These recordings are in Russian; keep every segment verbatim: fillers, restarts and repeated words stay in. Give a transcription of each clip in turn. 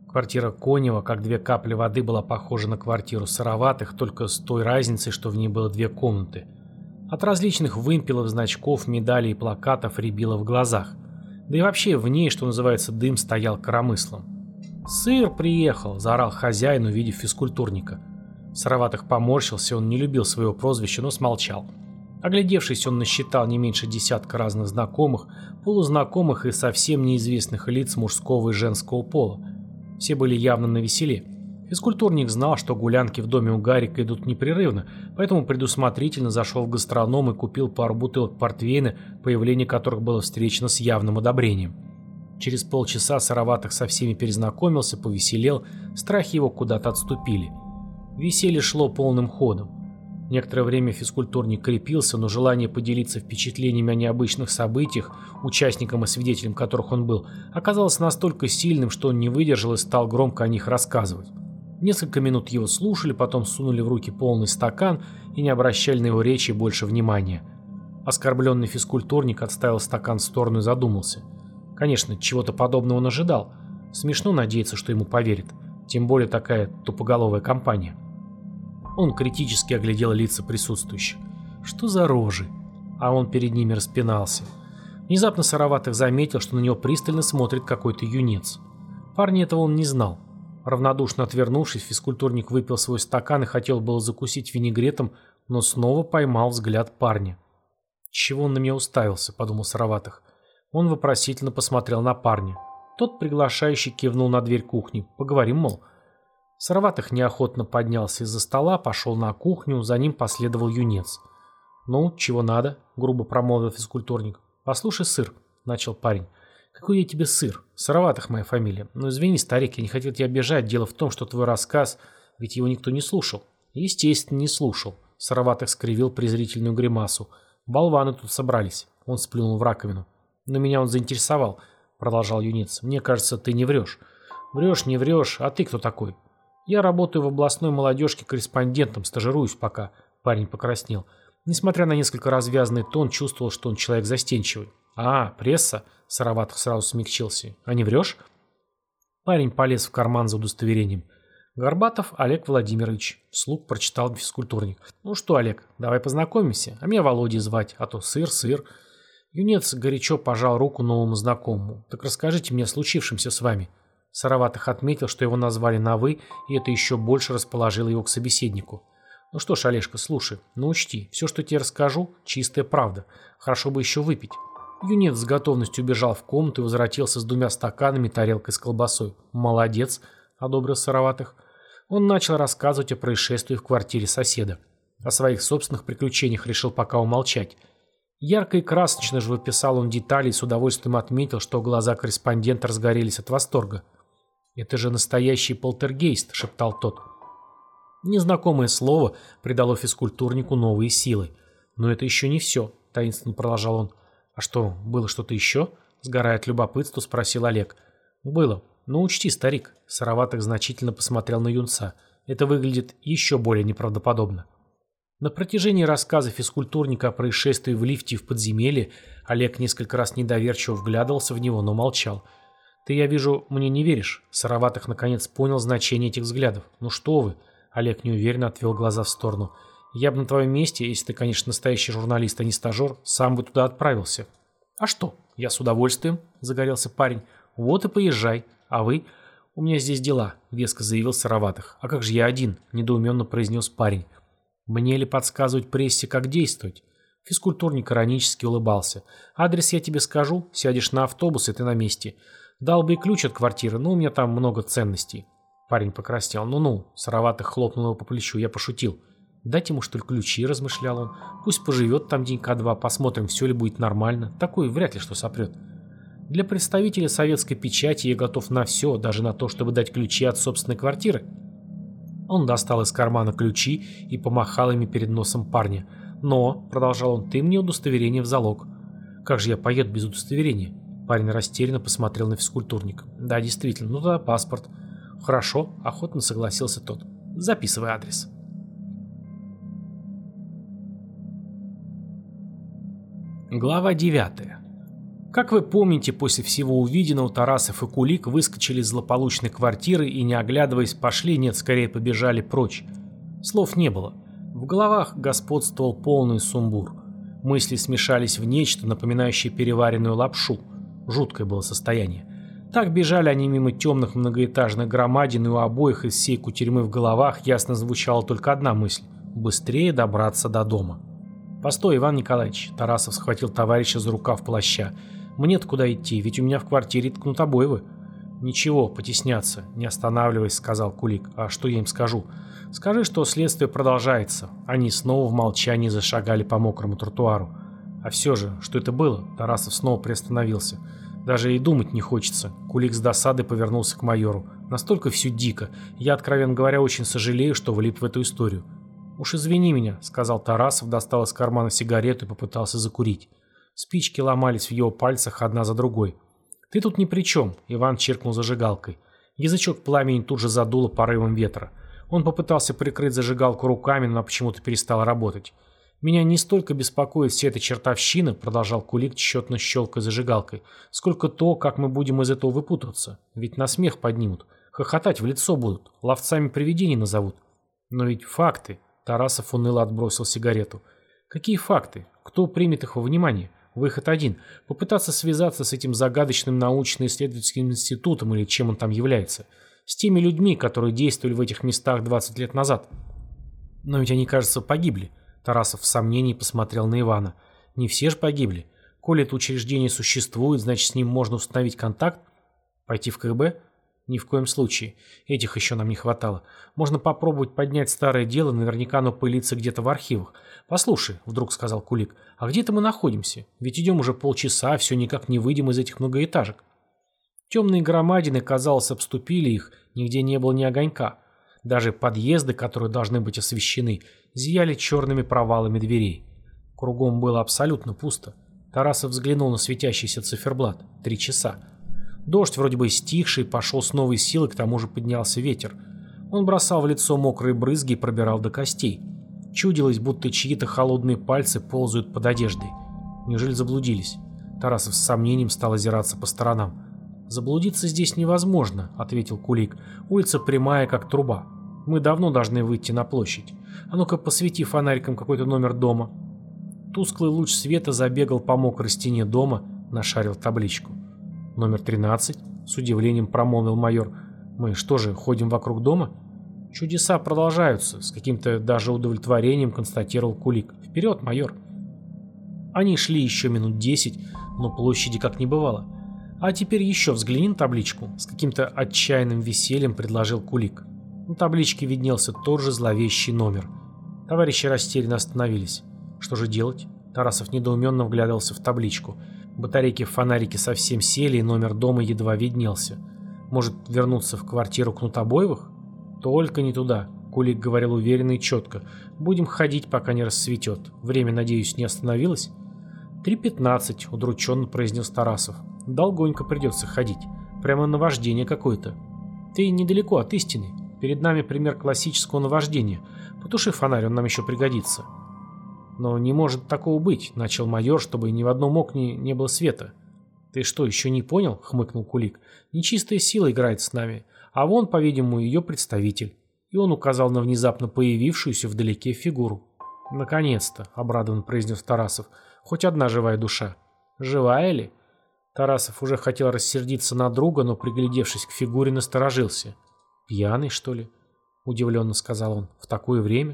Квартира Конева, как две капли воды, была похожа на квартиру Сыроватых, только с той разницей, что в ней было две комнаты. От различных вымпелов, значков, медалей и плакатов рябило в глазах. Да и вообще в ней, что называется, дым стоял коромыслом. «Сыр приехал!» – заорал хозяин, увидев физкультурника. Сыроватых поморщился, он не любил своего прозвища, но смолчал. Оглядевшись, он насчитал не меньше десятка разных знакомых, полузнакомых и совсем неизвестных лиц мужского и женского пола. Все были явно навеселе. Физкультурник знал, что гулянки в доме у Гарика идут непрерывно, поэтому предусмотрительно зашел в гастроном и купил пару бутылок портвейна, появление которых было встречено с явным одобрением. Через полчаса Сыроватых со всеми перезнакомился, повеселел, страхи его куда-то отступили. Веселье шло полным ходом. Некоторое время физкультурник крепился, но желание поделиться впечатлениями о необычных событиях, участником и свидетелем которых он был, оказалось настолько сильным, что он не выдержал и стал громко о них рассказывать. Несколько минут его слушали, потом сунули в руки полный стакан и не обращали на его речи больше внимания. Оскорбленный физкультурник отставил стакан в сторону и задумался. Конечно, чего-то подобного он ожидал. Смешно надеяться, что ему поверят. Тем более такая тупоголовая компания. Он критически оглядел лица присутствующих. Что за рожи? А он перед ними распинался. Внезапно Сыроватых заметил, что на него пристально смотрит какой-то юнец. Парня этого он не знал. Равнодушно отвернувшись, физкультурник выпил свой стакан и хотел было закусить винегретом, но снова поймал взгляд парня. «Чего он на меня уставился?» – подумал Сыроватых. Он вопросительно посмотрел на парня. Тот приглашающий кивнул на дверь кухни. «Поговорим, мол». Сыроватых неохотно поднялся из-за стола, пошел на кухню, за ним последовал юнец. «Ну, чего надо?» – грубо промолвил физкультурник. «Послушай, сыр», – начал парень. «Какой я тебе сыр? Сыроватых моя фамилия. Ну извини, старик, я не хотел тебя обижать. Дело в том, что твой рассказ, ведь его никто не слушал». «Естественно, не слушал». Сыроватых скривил презрительную гримасу. «Болваны тут собрались». Он сплюнул в раковину. «Но меня он заинтересовал», – продолжал юнец. «Мне кажется, ты не врешь». «Врешь, не врешь. А ты кто такой?» «Я работаю в областной молодежке корреспондентом, стажируюсь пока», – парень покраснел. Несмотря на несколько развязанный тон, чувствовал, что он человек застенчивый. «А, пресса?» – Сыроватых сразу смягчился. «А не врешь?» Парень полез в карман за удостоверением. «Горбатов Олег Владимирович», – вслух прочитал физкультурник. «Ну что, Олег, давай познакомимся. А меня Володей звать, а то сыр, сыр». Юнец горячо пожал руку новому знакомому. «Так расскажите мне о случившемся с вами». Сыроватых отметил, что его назвали на «вы», и это еще больше расположило его к собеседнику. «Ну что ж, Олежка, слушай, ну учти, все, что тебе расскажу, чистая правда. Хорошо бы еще выпить». Юнец с готовностью убежал в комнату и возвратился с двумя стаканами и тарелкой с колбасой. «Молодец», — одобрил Сыроватых. Он начал рассказывать о происшествии в квартире соседа. О своих собственных приключениях решил пока умолчать. Ярко и красочно же выписал он детали и с удовольствием отметил, что глаза корреспондента разгорелись от восторга. «Это же настоящий полтергейст», — шептал тот. Незнакомое слово придало физкультурнику новые силы. «Но это еще не все», — таинственно продолжал он. «А что, было что-то еще?» — сгорая от любопытства, спросил Олег. «Было. Но учти, старик», — Сыроватых значительно посмотрел на юнца. «Это выглядит еще более неправдоподобно». На протяжении рассказа физкультурника о происшествии в лифте в подземелье Олег несколько раз недоверчиво вглядывался в него, но молчал. «Ты, я вижу, мне не веришь?» Сыроватых наконец понял значение этих взглядов. «Ну что вы?» Олег неуверенно отвел глаза в сторону. «Я бы на твоем месте, если ты, конечно, настоящий журналист, а не стажер, сам бы туда отправился». «А что? Я с удовольствием», — загорелся парень. «Вот и поезжай. А вы?» «У меня здесь дела», — веско заявил Сыроватых. «А как же я один?» — недоуменно произнес парень. «Мне ли подсказывать прессе, как действовать?» Физкультурник иронически улыбался. «Адрес я тебе скажу, сядешь на автобус, и ты на месте. Дал бы и ключ от квартиры, но у меня там много ценностей». Парень покраснел. «Ну-ну», — Сыроватых хлопнул его по плечу, я пошутил. «Дать ему, что ли, ключи», — размышлял он. «Пусть поживет там денька-два, посмотрим, все ли будет нормально. Такой вряд ли что сопрет. Для представителя советской печати я готов на все, даже на то, чтобы дать ключи от собственной квартиры». Он достал из кармана ключи и помахал ими перед носом парня. «Но», — продолжал он, — «ты мне удостоверение в залог». «Как же я поеду без удостоверения?» Парень растерянно посмотрел на физкультурника. «Да, действительно, ну тогда паспорт». «Хорошо», — охотно согласился тот. «Записывай адрес». Глава девятая. Как вы помните, после всего увиденного Тарасов и Кулик выскочили из злополучной квартиры и, не оглядываясь, пошли, нет, скорее побежали прочь. Слов не было. В головах господствовал полный сумбур. Мысли смешались в нечто, напоминающее переваренную лапшу. Жуткое было состояние. Так бежали они мимо темных многоэтажных громадин, и у обоих из всей кутерьмы в головах ясно звучала только одна мысль – быстрее добраться до дома. «Постой, Иван Николаевич», – Тарасов схватил товарища за рукав плаща. «Мне-то куда идти, ведь у меня в квартире ткнут обои». «Ничего, потесняться, не останавливаясь», – сказал Кулик. «А что я им скажу?» «Скажи, что следствие продолжается». Они снова в молчании зашагали по мокрому тротуару. «А все же, что это было?» Тарасов снова приостановился. «Даже и думать не хочется». Кулик с досадой повернулся к майору. «Настолько все дико. Я, откровенно говоря, очень сожалею, что влип в эту историю». «Уж извини меня», — сказал Тарасов, достал из кармана сигарету и попытался закурить. Спички ломались в его пальцах одна за другой. «Ты тут ни при чем», — Иван чиркнул зажигалкой. Язычок пламени тут же задуло порывом ветра. Он попытался прикрыть зажигалку руками, но почему-то перестал работать. «Меня не столько беспокоит вся эта чертовщина», — продолжал Кулик, тщетно щелкая зажигалкой, «сколько то, как мы будем из этого выпутываться. Ведь на смех поднимут, хохотать в лицо будут, ловцами привидений назовут. Но ведь факты...» — Тарасов уныло отбросил сигарету. «Какие факты? Кто примет их во внимание? Выход один — попытаться связаться с этим загадочным научно-исследовательским институтом или чем он там является, с теми людьми, которые действовали в этих местах двадцать лет назад. Но ведь они, кажется, погибли». Тарасов в сомнении посмотрел на Ивана. «Не все же погибли. Коли это учреждение существует, значит, с ним можно установить контакт? Пойти в КГБ? Ни в коем случае. Этих еще нам не хватало. Можно попробовать поднять старое дело, наверняка оно пылится где-то в архивах. Послушай», — вдруг сказал Кулик, — «а где-то мы находимся? Ведь идем уже полчаса, все никак не выйдем из этих многоэтажек». Темные громадины, казалось, обступили их, нигде не было ни огонька. Даже подъезды, которые должны быть освещены, зияли черными провалами дверей. Кругом было абсолютно пусто. Тарасов взглянул на светящийся циферблат. Три часа. Дождь, вроде бы стихший, пошел с новой силой, к тому же поднялся ветер. Он бросал в лицо мокрые брызги и пробирал до костей. Чудилось, будто чьи-то холодные пальцы ползают под одеждой. Неужели заблудились? Тарасов с сомнением стал озираться по сторонам. «Заблудиться здесь невозможно», — ответил Кулик. «Улица прямая, как труба. Мы давно должны выйти на площадь. А ну-ка, посвети фонариком какой-то номер дома». Тусклый луч света забегал по мокрой стене дома, нашарил табличку. «Номер тринадцать», — с удивлением промолвил майор. «Мы что же, ходим вокруг дома?» «Чудеса продолжаются», — с каким-то даже удовлетворением констатировал Кулик. «Вперед, майор!» Они шли еще минут десять, но площади как не бывало. «А теперь еще взгляни на табличку», — с каким-то отчаянным весельем предложил Кулик. На табличке виднелся тот же зловещий номер. Товарищи растерянно остановились. Что же делать? Тарасов недоуменно вглядывался в табличку. Батарейки в фонарике совсем сели, и номер дома едва виднелся. Может, вернуться в квартиру Кнутобоевых? Только не туда, Кулик говорил уверенно и четко. Будем ходить, пока не рассветет. Время, надеюсь, не остановилось? «Три пятнадцать», — удрученно произнес Тарасов. «Долгонько придется ходить. Прямо наваждение какое-то. Ты недалеко от истины. Перед нами пример классического наваждения. Потуши фонарь, он нам еще пригодится». «Но не может такого быть», — начал майор, чтобы ни в одном окне не было света. «Ты что, еще не понял?» — хмыкнул Кулик. «Нечистая сила играет с нами, а вон, по-видимому, ее представитель». И он указал на внезапно появившуюся вдалеке фигуру. «Наконец-то», — обрадованно произнес Тарасов, — «хоть одна живая душа». «Живая ли?» Тарасов уже хотел рассердиться на друга, но, приглядевшись к фигуре, насторожился. «Пьяный, что ли?» — удивленно сказал он. «В такое время?»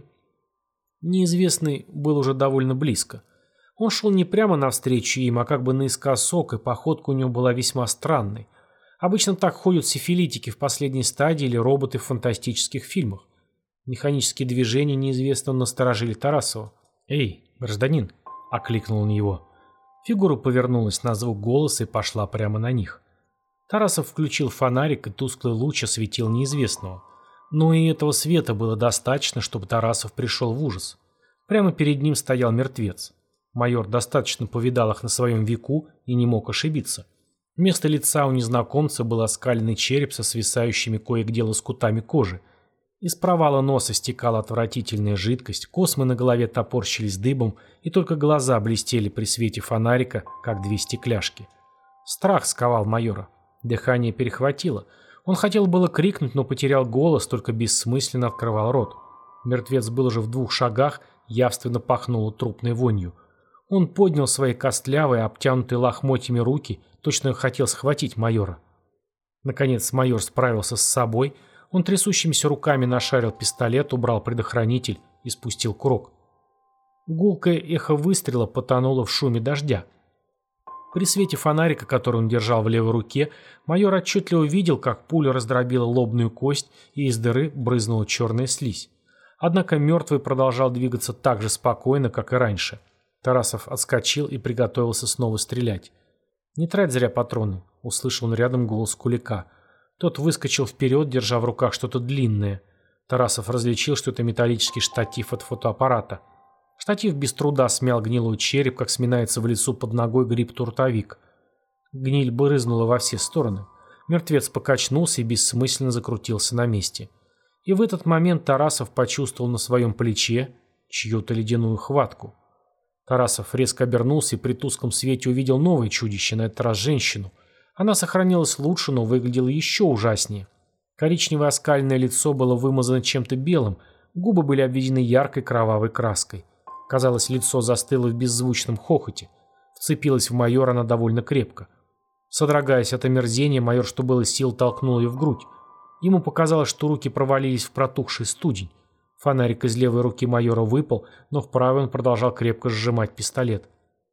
Неизвестный был уже довольно близко. Он шел не прямо навстречу им, а как бы наискосок, и походка у него была весьма странной. Обычно так ходят сифилитики в последней стадии или роботы в фантастических фильмах. Механические движения неизвестно насторожили Тарасова. «Эй, гражданин!» — окликнул он его. Фигура повернулась на звук голоса и пошла прямо на них. Тарасов включил фонарик, и тусклый луч осветил неизвестного. Но и этого света было достаточно, чтобы Тарасов пришел в ужас. Прямо перед ним стоял мертвец. Майор достаточно повидал их на своем веку и не мог ошибиться. Вместо лица у незнакомца был оскаленный череп со свисающими кое-где лоскутами кожи. Из провала носа стекала отвратительная жидкость, космы на голове топорщились дыбом, и только глаза блестели при свете фонарика, как две стекляшки. Страх сковал майора. Дыхание перехватило. Он хотел было крикнуть, но потерял голос, только бессмысленно открывал рот. Мертвец был уже в двух шагах, явственно пахнуло трупной вонью. Он поднял свои костлявые, обтянутые лохмотьями руки, точно хотел схватить майора. Наконец майор справился с собой. Он трясущимися руками нашарил пистолет, убрал предохранитель и спустил курок. Гулкое эхо выстрела потонуло в шуме дождя. При свете фонарика, который он держал в левой руке, майор отчетливо видел, как пуля раздробила лобную кость и из дыры брызнула черная слизь. Однако мертвый продолжал двигаться так же спокойно, как и раньше. Тарасов отскочил и приготовился снова стрелять. «Не трать зря патроны», — услышал он рядом голос Кулика. Тот выскочил вперед, держа в руках что-то длинное. Тарасов различил, что это металлический штатив от фотоаппарата. Штатив без труда смял гнилой череп, как сминается в лесу под ногой гриб-туртовик. Гниль брызнула во все стороны. Мертвец покачнулся и бессмысленно закрутился на месте. И в этот момент Тарасов почувствовал на своем плече чью-то ледяную хватку. Тарасов резко обернулся и при тусклом свете увидел новое чудище, на этот раз женщину. Она сохранилась лучше, но выглядела еще ужаснее. Коричневое оскаленное лицо было вымазано чем-то белым, губы были обведены яркой кровавой краской. Казалось, лицо застыло в беззвучном хохоте. Вцепилась в майора она довольно крепко. Содрогаясь от омерзения, майор, что было сил, толкнул ее в грудь. Ему показалось, что руки провалились в протухший студень. Фонарик из левой руки майора выпал, но в правой он продолжал крепко сжимать пистолет.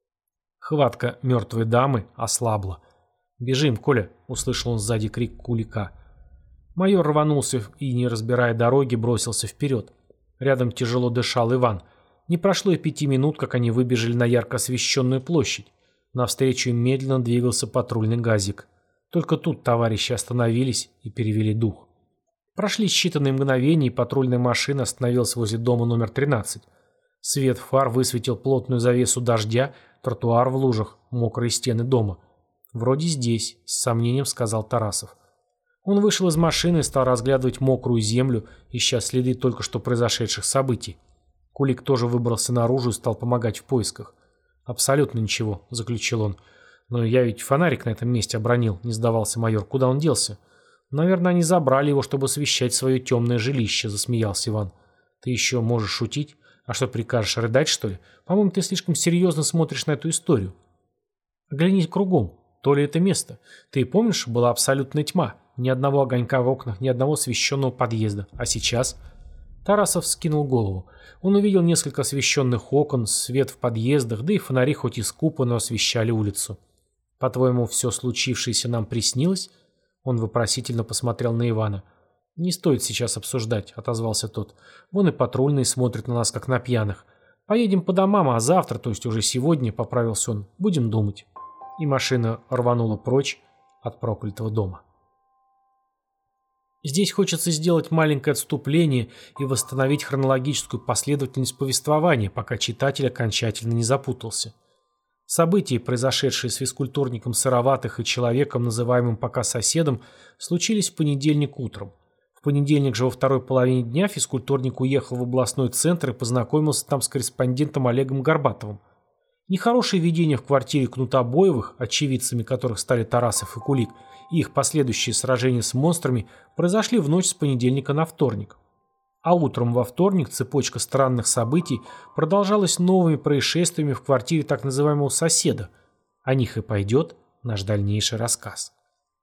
Хватка мертвой дамы ослабла. «Бежим, Коля!» — услышал он сзади крик Кулика. Майор рванулся и, не разбирая дороги, бросился вперед. Рядом тяжело дышал Иван. Не прошло и пяти минут, как они выбежали на ярко освещенную площадь. Навстречу им медленно двигался патрульный газик. Только тут товарищи остановились и перевели дух. Прошли считанные мгновения, и патрульная машина остановилась возле дома номер тринадцать. Свет фар высветил плотную завесу дождя, тротуар в лужах, мокрые стены дома. «Вроде здесь», — с сомнением сказал Тарасов. Он вышел из машины и стал разглядывать мокрую землю, ища следы только что произошедших событий. Кулик тоже выбрался наружу и стал помогать в поисках. «Абсолютно ничего», — заключил он. «Но я ведь фонарик на этом месте обронил», — не сдавался майор. «Куда он делся?» «Наверное, они забрали его, чтобы освещать свое темное жилище», — засмеялся Иван. «Ты еще можешь шутить? А что, прикажешь, рыдать, что ли? По-моему, ты слишком серьезно смотришь на эту историю. Оглянись кругом. То ли это место. Ты помнишь, была абсолютная тьма. Ни одного огонька в окнах, ни одного освещенного подъезда. А сейчас...» Тарасов скинул голову. Он увидел несколько освещенных окон, свет в подъездах, да и фонари хоть и скупо, но освещали улицу. «По-твоему, все случившееся нам приснилось?» Он вопросительно посмотрел на Ивана. «Не стоит сейчас обсуждать», — отозвался тот. «Вон и патрульные смотрят на нас, как на пьяных. Поедем по домам, а завтра, то есть уже сегодня, — поправился он, — будем думать». И машина рванула прочь от проклятого дома. Здесь хочется сделать маленькое отступление и восстановить хронологическую последовательность повествования, пока читатель окончательно не запутался. События, произошедшие с физкультурником Сыроватых и человеком, называемым пока соседом, случились в понедельник утром. В понедельник же во второй половине дня физкультурник уехал в областной центр и познакомился там с корреспондентом Олегом Горбатовым. Нехорошее видение в квартире Кнутобоевых, очевидцами которых стали Тарасов и Кулик, и их последующие сражения с монстрами произошли в ночь с понедельника на вторник. А утром во вторник цепочка странных событий продолжалась новыми происшествиями в квартире так называемого соседа. О них и пойдет наш дальнейший рассказ.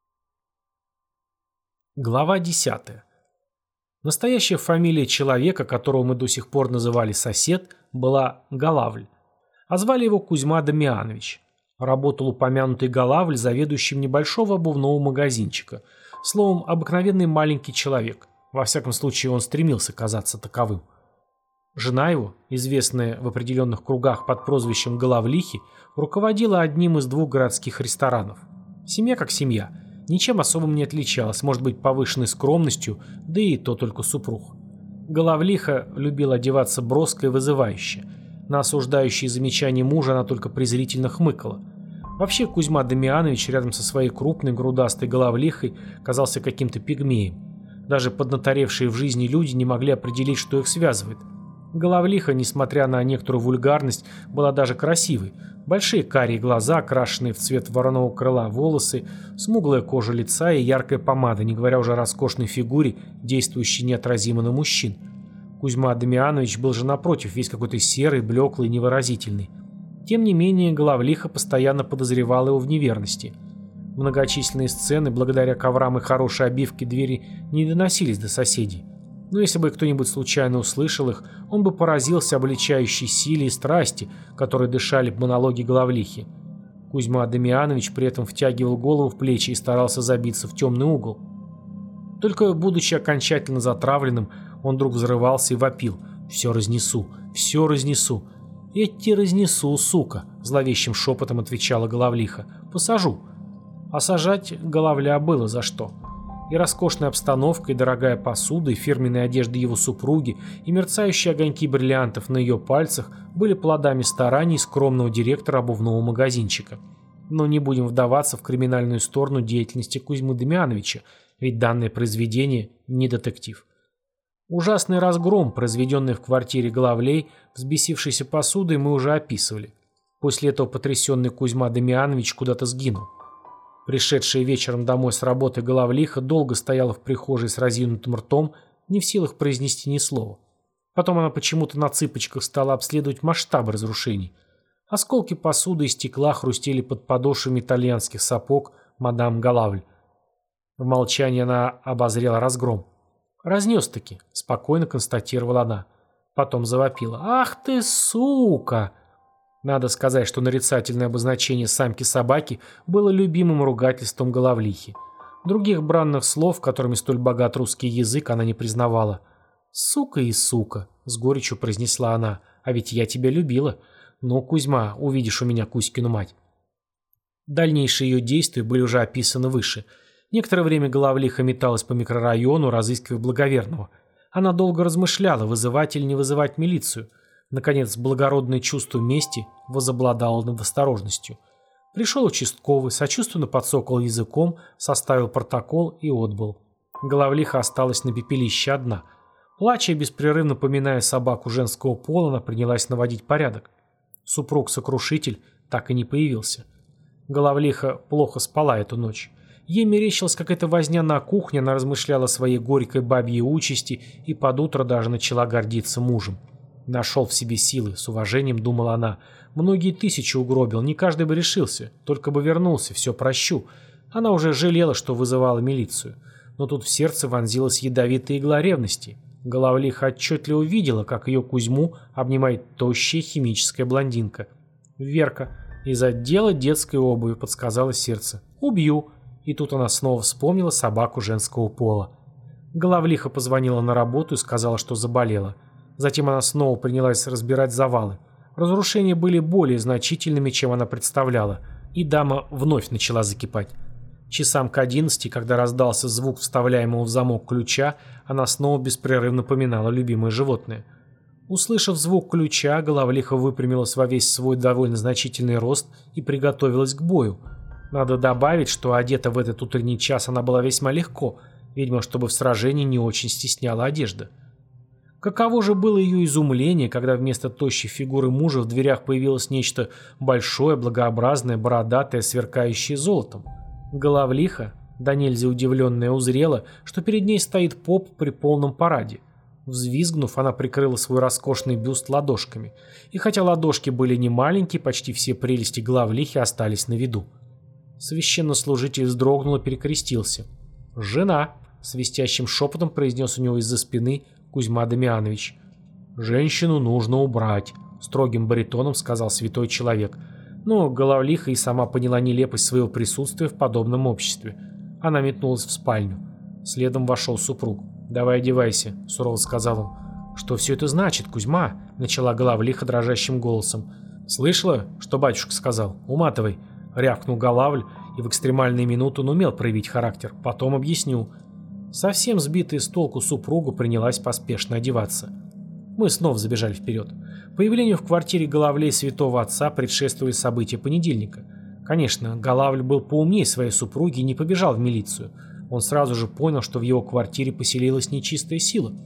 Глава десятая. Настоящая фамилия человека, которого мы до сих пор называли сосед, была Галавль, а звали его Кузьма Дамианович. Работал упомянутый Галавль заведующим небольшого обувного магазинчика. Словом, обыкновенный маленький человек. Во всяком случае, он стремился казаться таковым. Жена его, известная в определенных кругах под прозвищем Головлихи, руководила одним из двух городских ресторанов. Семья как семья, ничем особым не отличалась, может быть, повышенной скромностью, да и то только супруг. Головлиха любила одеваться броско и вызывающе. На осуждающие замечания мужа она только презрительно хмыкала. Вообще Кузьма Дамианович рядом со своей крупной грудастой Головлихой казался каким-то пигмеем. Даже поднаторевшие в жизни люди не могли определить, что их связывает. Головлиха, несмотря на некоторую вульгарность, была даже красивой. Большие карие глаза, окрашенные в цвет вороного крыла волосы, смуглая кожа лица и яркая помада, не говоря уже о роскошной фигуре, действующей неотразимо на мужчин. Кузьма Дамианович был же напротив, весь какой-то серый, блеклый, невыразительный. Тем не менее, Головлиха постоянно подозревала его в неверности. Многочисленные сцены, благодаря коврам и хорошей обивке двери, не доносились до соседей. Но если бы кто-нибудь случайно услышал их, он бы поразился обличающей силе и страсти, которые дышали в монологе Головлихи. Кузьма Дамианович при этом втягивал голову в плечи и старался забиться в темный угол. Только будучи окончательно затравленным, он вдруг взрывался и вопил: «Все разнесу, все разнесу». «Эти разнесу, сука», — зловещим шепотом отвечала Головлиха. «Посажу». А сажать Головля было за что. И роскошная обстановка, и дорогая посуда, и фирменная одежда его супруги, и мерцающие огоньки бриллиантов на ее пальцах были плодами стараний скромного директора обувного магазинчика. Но не будем вдаваться в криминальную сторону деятельности Кузьмы Дамиановича, ведь данное произведение не детектив. Ужасный разгром, произведенный в квартире Головлей, взбесившейся посудой, мы уже описывали. После этого потрясенный Кузьма Дамианович куда-то сгинул. Пришедшая вечером домой с работы Головлиха долго стояла в прихожей с разинутым ртом, не в силах произнести ни слова. Потом она почему-то на цыпочках стала обследовать масштабы разрушений. Осколки посуды и стекла хрустели под подошвами итальянских сапог мадам Головль. В молчании она обозрела разгром. «Разнес-таки», — спокойно констатировала она. Потом завопила: «Ах ты, сука!» Надо сказать, что нарицательное обозначение самки-собаки было любимым ругательством Головлихи. Других бранных слов, которыми столь богат русский язык, она не признавала. «Сука и сука», — с горечью произнесла она, — «а ведь я тебя любила. Ну, Кузьма, увидишь у меня Кузькину мать». Дальнейшие ее действия были уже описаны выше. Некоторое время Головлиха металась по микрорайону, разыскивая благоверного. Она долго размышляла, вызывать или не вызывать милицию. Наконец, благородное чувство мести возобладало над осторожностью. Пришел участковый, сочувственно подсокал языком, составил протокол и отбыл. Головлиха осталась на пепелище одна. Плача и беспрерывно поминая собаку женского пола, она принялась наводить порядок. Супруг-сокрушитель так и не появился. Головлиха плохо спала эту ночь. Ей мерещилась какая-то возня на кухне, она размышляла о своей горькой бабьей участи и под утро даже начала гордиться мужем. Нашел в себе силы, с уважением думала она. Многие тысячи угробил, не каждый бы решился. Только бы вернулся, все прощу. Она уже жалела, что вызывала милицию. Но тут в сердце вонзилась ядовитая игла ревности. Головлиха отчетливо увидела, как ее Кузьму обнимает тощая химическая блондинка. «Верка, из отдела детской обуви», — подсказало сердце. «Убью». И тут она снова вспомнила собаку женского пола. Головлиха позвонила на работу и сказала, что заболела. Затем она снова принялась разбирать завалы. Разрушения были более значительными, чем она представляла, и дама вновь начала закипать. Часам к одиннадцати, когда раздался звук вставляемого в замок ключа, она снова беспрерывно поминала любимое животное. Услышав звук ключа, Головлиха выпрямилась во весь свой довольно значительный рост и приготовилась к бою. Надо добавить, что одета в этот утренний час она была весьма легко, видимо, чтобы в сражении не очень стесняла одежда. Каково же было ее изумление, когда вместо тощей фигуры мужа в дверях появилось нечто большое, благообразное, бородатое, сверкающее золотом. Головлиха, да нельзя удивленная, узрела, что перед ней стоит поп при полном параде. Взвизгнув, она прикрыла свой роскошный бюст ладошками. И хотя ладошки были не маленькие, почти все прелести Головлихи остались на виду. Священнослужитель вздрогнул и перекрестился. «Жена!» — свистящим шепотом произнес у него из-за спины Кузьма Дамианович. «Женщину нужно убрать», — строгим баритоном сказал святой человек. Но Головлиха и сама поняла нелепость своего присутствия в подобном обществе. Она метнулась в спальню. Следом вошел супруг. «Давай одевайся», — сурово сказал он. «Что все это значит, Кузьма?» — начала Головлиха дрожащим голосом. «Слышала, что батюшка сказал? Уматывай», — рявкнул Головль, и в экстремальные минуты он умел проявить характер. «Потом объясню». Совсем сбитая с толку супруга принялась поспешно одеваться. Мы снова забежали вперед. Появлению в квартире Головлей святого отца предшествовали события понедельника. Конечно, Головль был поумнее своей супруги и не побежал в милицию. Он сразу же понял, что в его квартире поселилась нечистая сила.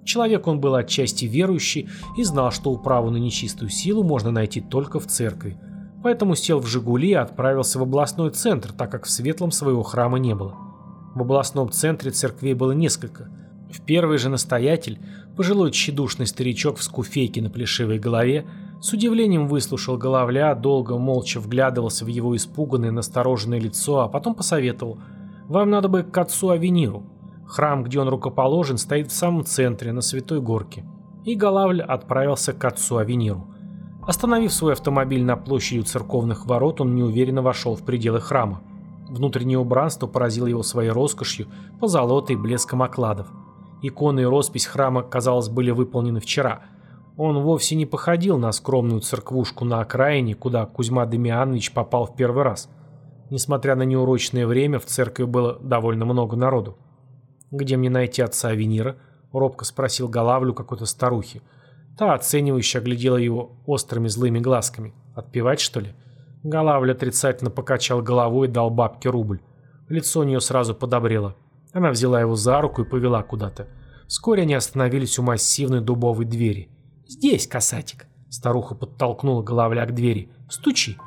Человек он был отчасти верующий и знал, что управу на нечистую силу можно найти только в церкви. Поэтому сел в «Жигули» и отправился в областной центр, так как в Светлом своего храма не было. В областном центре церквей было несколько. В первой же настоятель, пожилой тщедушный старичок в скуфейке на плешивой голове, с удивлением выслушал Головля, долго молча вглядывался в его испуганное, настороженное лицо, а потом посоветовал: «Вам надо бы к отцу Авениру. Храм, где он рукоположен, стоит в самом центре, на Святой Горке». И Голавль отправился к отцу Авениру. Остановив свой автомобиль на площади у церковных ворот, он неуверенно вошел в пределы храма. Внутреннее убранство поразило его своей роскошью, позолотой и блеском окладов. Иконы и роспись храма, казалось, были выполнены вчера. Он вовсе не походил на скромную церквушку на окраине, куда Кузьма Дамианович попал в первый раз. Несмотря на неурочное время, в церкви было довольно много народу. «Где мне найти отца Авенира?» — робко спросил Голавлю какой-то старухи. Та оценивающе оглядела его острыми злыми глазками. «Отпевать, что ли?» Голавль отрицательно покачал головой и дал бабке рубль. Лицо у нее сразу подобрело. Она взяла его за руку и повела куда-то. Вскоре они остановились у массивной дубовой двери. «Здесь, касатик!» Старуха подтолкнула Головля к двери. «Стучи!»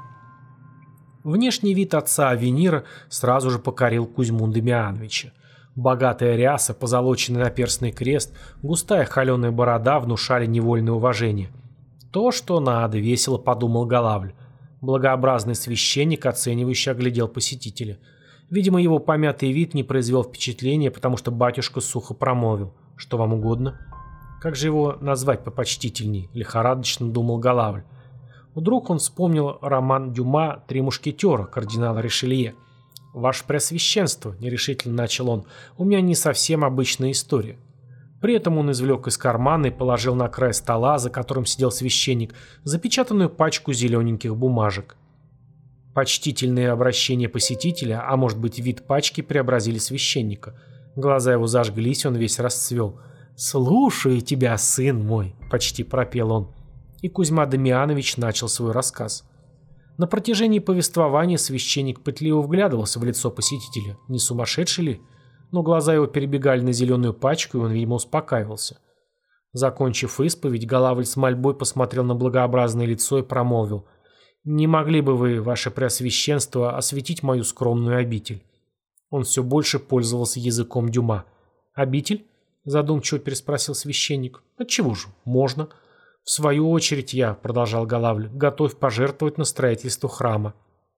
Внешний вид отца Авенира сразу же покорил Кузьму Дамиановича. Богатая ряса, позолоченный наперстный крест, густая холеная борода внушали невольное уважение. «То, что надо», — весело подумал Голавль. Благообразный священник оценивающе оглядел посетителя. Видимо, его помятый вид не произвел впечатления, потому что батюшка сухо промолвил: «Что вам угодно?» «Как же его назвать попочтительней?» — лихорадочно думал Голавль. Вдруг он вспомнил роман Дюма «Три мушкетера» кардинала Ришелье. «Ваше Преосвященство», — нерешительно начал он, — «у меня не совсем обычная история». При этом он извлек из кармана и положил на край стола, за которым сидел священник, запечатанную пачку зелененьких бумажек. Почтительные обращения посетителя, а может быть вид пачки, преобразили священника. Глаза его зажглись, он весь расцвел. «Слушаю тебя, сын мой», — почти пропел он. И Кузьма Дамианович начал свой рассказ. На протяжении повествования священник пытливо вглядывался в лицо посетителя. Не сумасшедший ли? Но глаза его перебегали на зеленую пачку, и он, видимо, успокаивался. Закончив исповедь, Голавль с мольбой посмотрел на благообразное лицо и промолвил: «Не могли бы вы, ваше Преосвященство, осветить мою скромную обитель?» Он все больше пользовался языком Дюма. «Обитель?» — задумчиво переспросил священник. «Отчего же? Можно. В свою очередь я, — продолжал Голавль, — готов пожертвовать на строительство храма».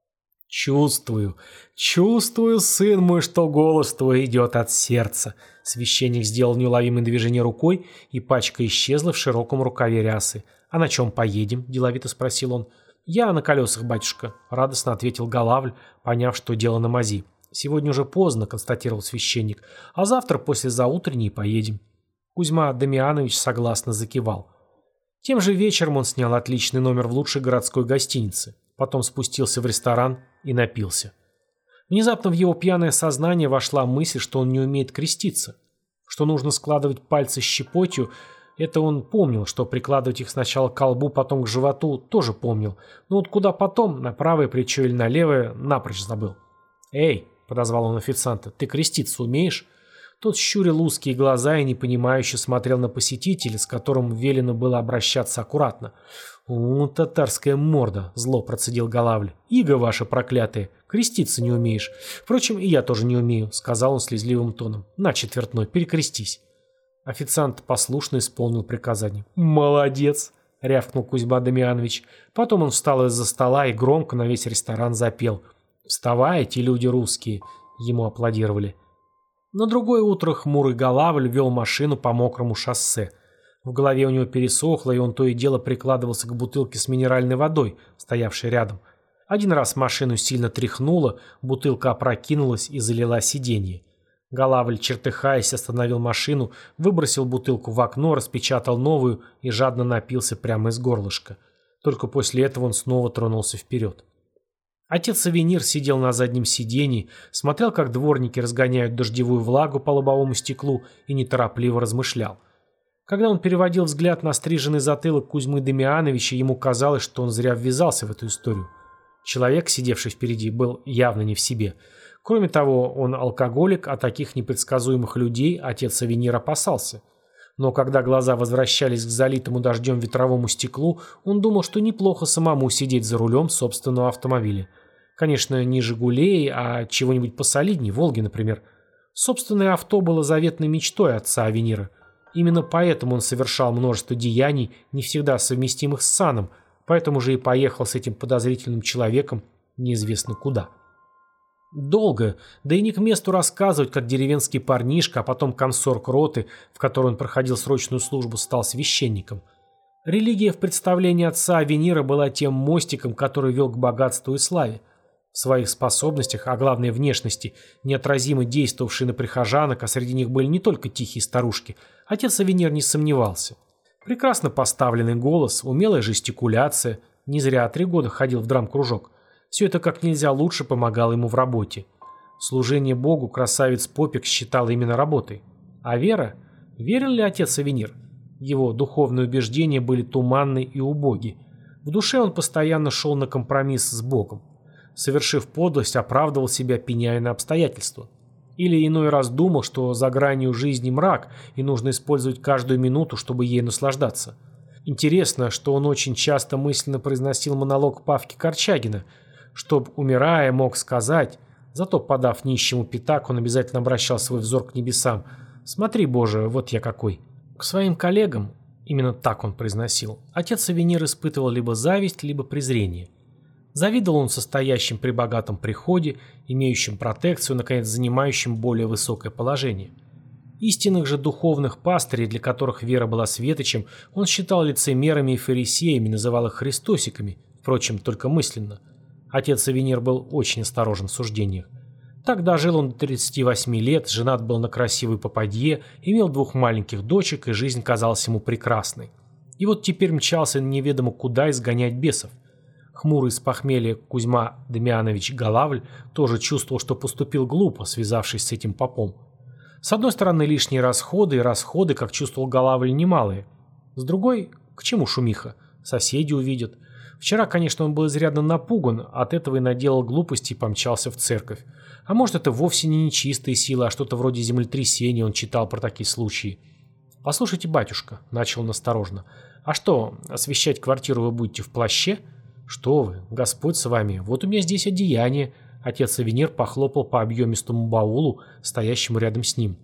«Чувствую, чувствую, сын мой, что голос твой идет от сердца». Священник сделал неуловимое движение рукой, и пачка исчезла в широком рукаве рясы. «А на чем поедем?» – деловито спросил он. «Я на колесах, батюшка», – радостно ответил Голавль, поняв, что дело на мази. «Сегодня уже поздно», – констатировал священник, – «а завтра после заутренней поедем». Кузьма Дамианович согласно закивал. Тем же вечером он снял отличный номер в лучшей городской гостинице. Потом спустился в ресторан и напился. Внезапно в его пьяное сознание вошла мысль, что он не умеет креститься. Что нужно складывать пальцы щепотью, это он помнил, что прикладывать их сначала к колбу, потом к животу, тоже помнил. Но вот куда потом, на правое плечо или на левое, напрочь забыл. «Эй!» – подозвал он официанта. «Ты креститься умеешь?» Тот щурил узкие глаза и непонимающе смотрел на посетителя, с которым велено было обращаться аккуратно. «У, татарская морда!» – зло процедил Голавль. «Иго ваша проклятая! Креститься не умеешь. Впрочем, и я тоже не умею», – сказал он слезливым тоном. «На четвертной, перекрестись». Официант послушно исполнил приказание. «Молодец!» – рявкнул Кузьма Дамианович. Потом он встал из-за стола и громко на весь ресторан запел. «Вставайте, люди русские!» – ему аплодировали. На другое утро хмурый Голавль вел машину по мокрому шоссе. В голове у него пересохло, и он то и дело прикладывался к бутылке с минеральной водой, стоявшей рядом. Один раз машину сильно тряхнуло, бутылка опрокинулась и залила сиденье. Голавль, чертыхаясь, остановил машину, выбросил бутылку в окно, распечатал новую и жадно напился прямо из горлышка. Только после этого он снова тронулся вперед. Отец Авенир сидел на заднем сиденье, смотрел, как дворники разгоняют дождевую влагу по лобовому стеклу, и неторопливо размышлял. Когда он переводил взгляд на стриженный затылок Кузьмы Дамиановича, ему казалось, что он зря ввязался в эту историю. Человек, сидевший впереди, был явно не в себе. Кроме того, он алкоголик, а таких непредсказуемых людей отец Авенир опасался. Но когда глаза возвращались к залитому дождем ветровому стеклу, он думал, что неплохо самому сидеть за рулем собственного автомобиля. Конечно, не «Жигулей», а чего-нибудь посолиднее, «Волги», например. Собственное авто было заветной мечтой отца Авенира. Именно поэтому он совершал множество деяний, не всегда совместимых с саном, поэтому же и поехал с этим подозрительным человеком неизвестно куда. Долго, да и не к месту рассказывать, как деревенский парнишка, а потом комсорг роты, в которой он проходил срочную службу, стал священником. Религия в представлении отца Авенира была тем мостиком, который вел к богатству и славе. В своих способностях, а главное внешности, неотразимо действовавшие на прихожанок, а среди них были не только тихие старушки, отец Авенир не сомневался. Прекрасно поставленный голос, умелая жестикуляция, не зря три года ходил в драм-кружок. Все это как нельзя лучше помогало ему в работе. Служение Богу красавец Попик считал именно работой. А вера? Верил ли отец Авенир? Его духовные убеждения были туманны и убоги. В душе он постоянно шел на компромисс с Богом. Совершив подлость, оправдывал себя, пеняя на обстоятельства. Или иной раз думал, что за гранью жизни мрак, и нужно использовать каждую минуту, чтобы ей наслаждаться. Интересно, что он очень часто мысленно произносил монолог Павки Корчагина, чтоб, умирая, мог сказать, зато, подав нищему пятак, он обязательно обращал свой взор к небесам: «Смотри, Боже, вот я какой». К своим коллегам, именно так он произносил, отец Авенир испытывал либо зависть, либо презрение. Завидовал он состоящим при богатом приходе, имеющим протекцию, наконец, занимающим более высокое положение. Истинных же духовных пастырей, для которых вера была светочем, он считал лицемерами и фарисеями, называл их христосиками, впрочем, только мысленно. Отец Авенир был очень осторожен в суждениях. Так дожил он до тридцати восьми лет, женат был на красивой попадье, имел двух маленьких дочек, и жизнь казалась ему прекрасной. И вот теперь мчался неведомо куда изгонять бесов. Хмурый с похмелья Кузьма Дамианович Галавль тоже чувствовал, что поступил глупо, связавшись с этим попом. С одной стороны, лишние расходы, и расходы, как чувствовал Галавль, немалые. С другой, к чему шумиха? Соседи увидят. Вчера, конечно, он был изрядно напуган, от этого и наделал глупости и помчался в церковь. А может, это вовсе не нечистые силы, а что-то вроде землетрясения, он читал про такие случаи. «Послушайте, батюшка», — начал он осторожно, — «а что, освещать квартиру вы будете в плаще?» «Что вы, Господь с вами, вот у меня здесь одеяние». Отец Авенир похлопал по объемистому баулу, стоящему рядом с ним.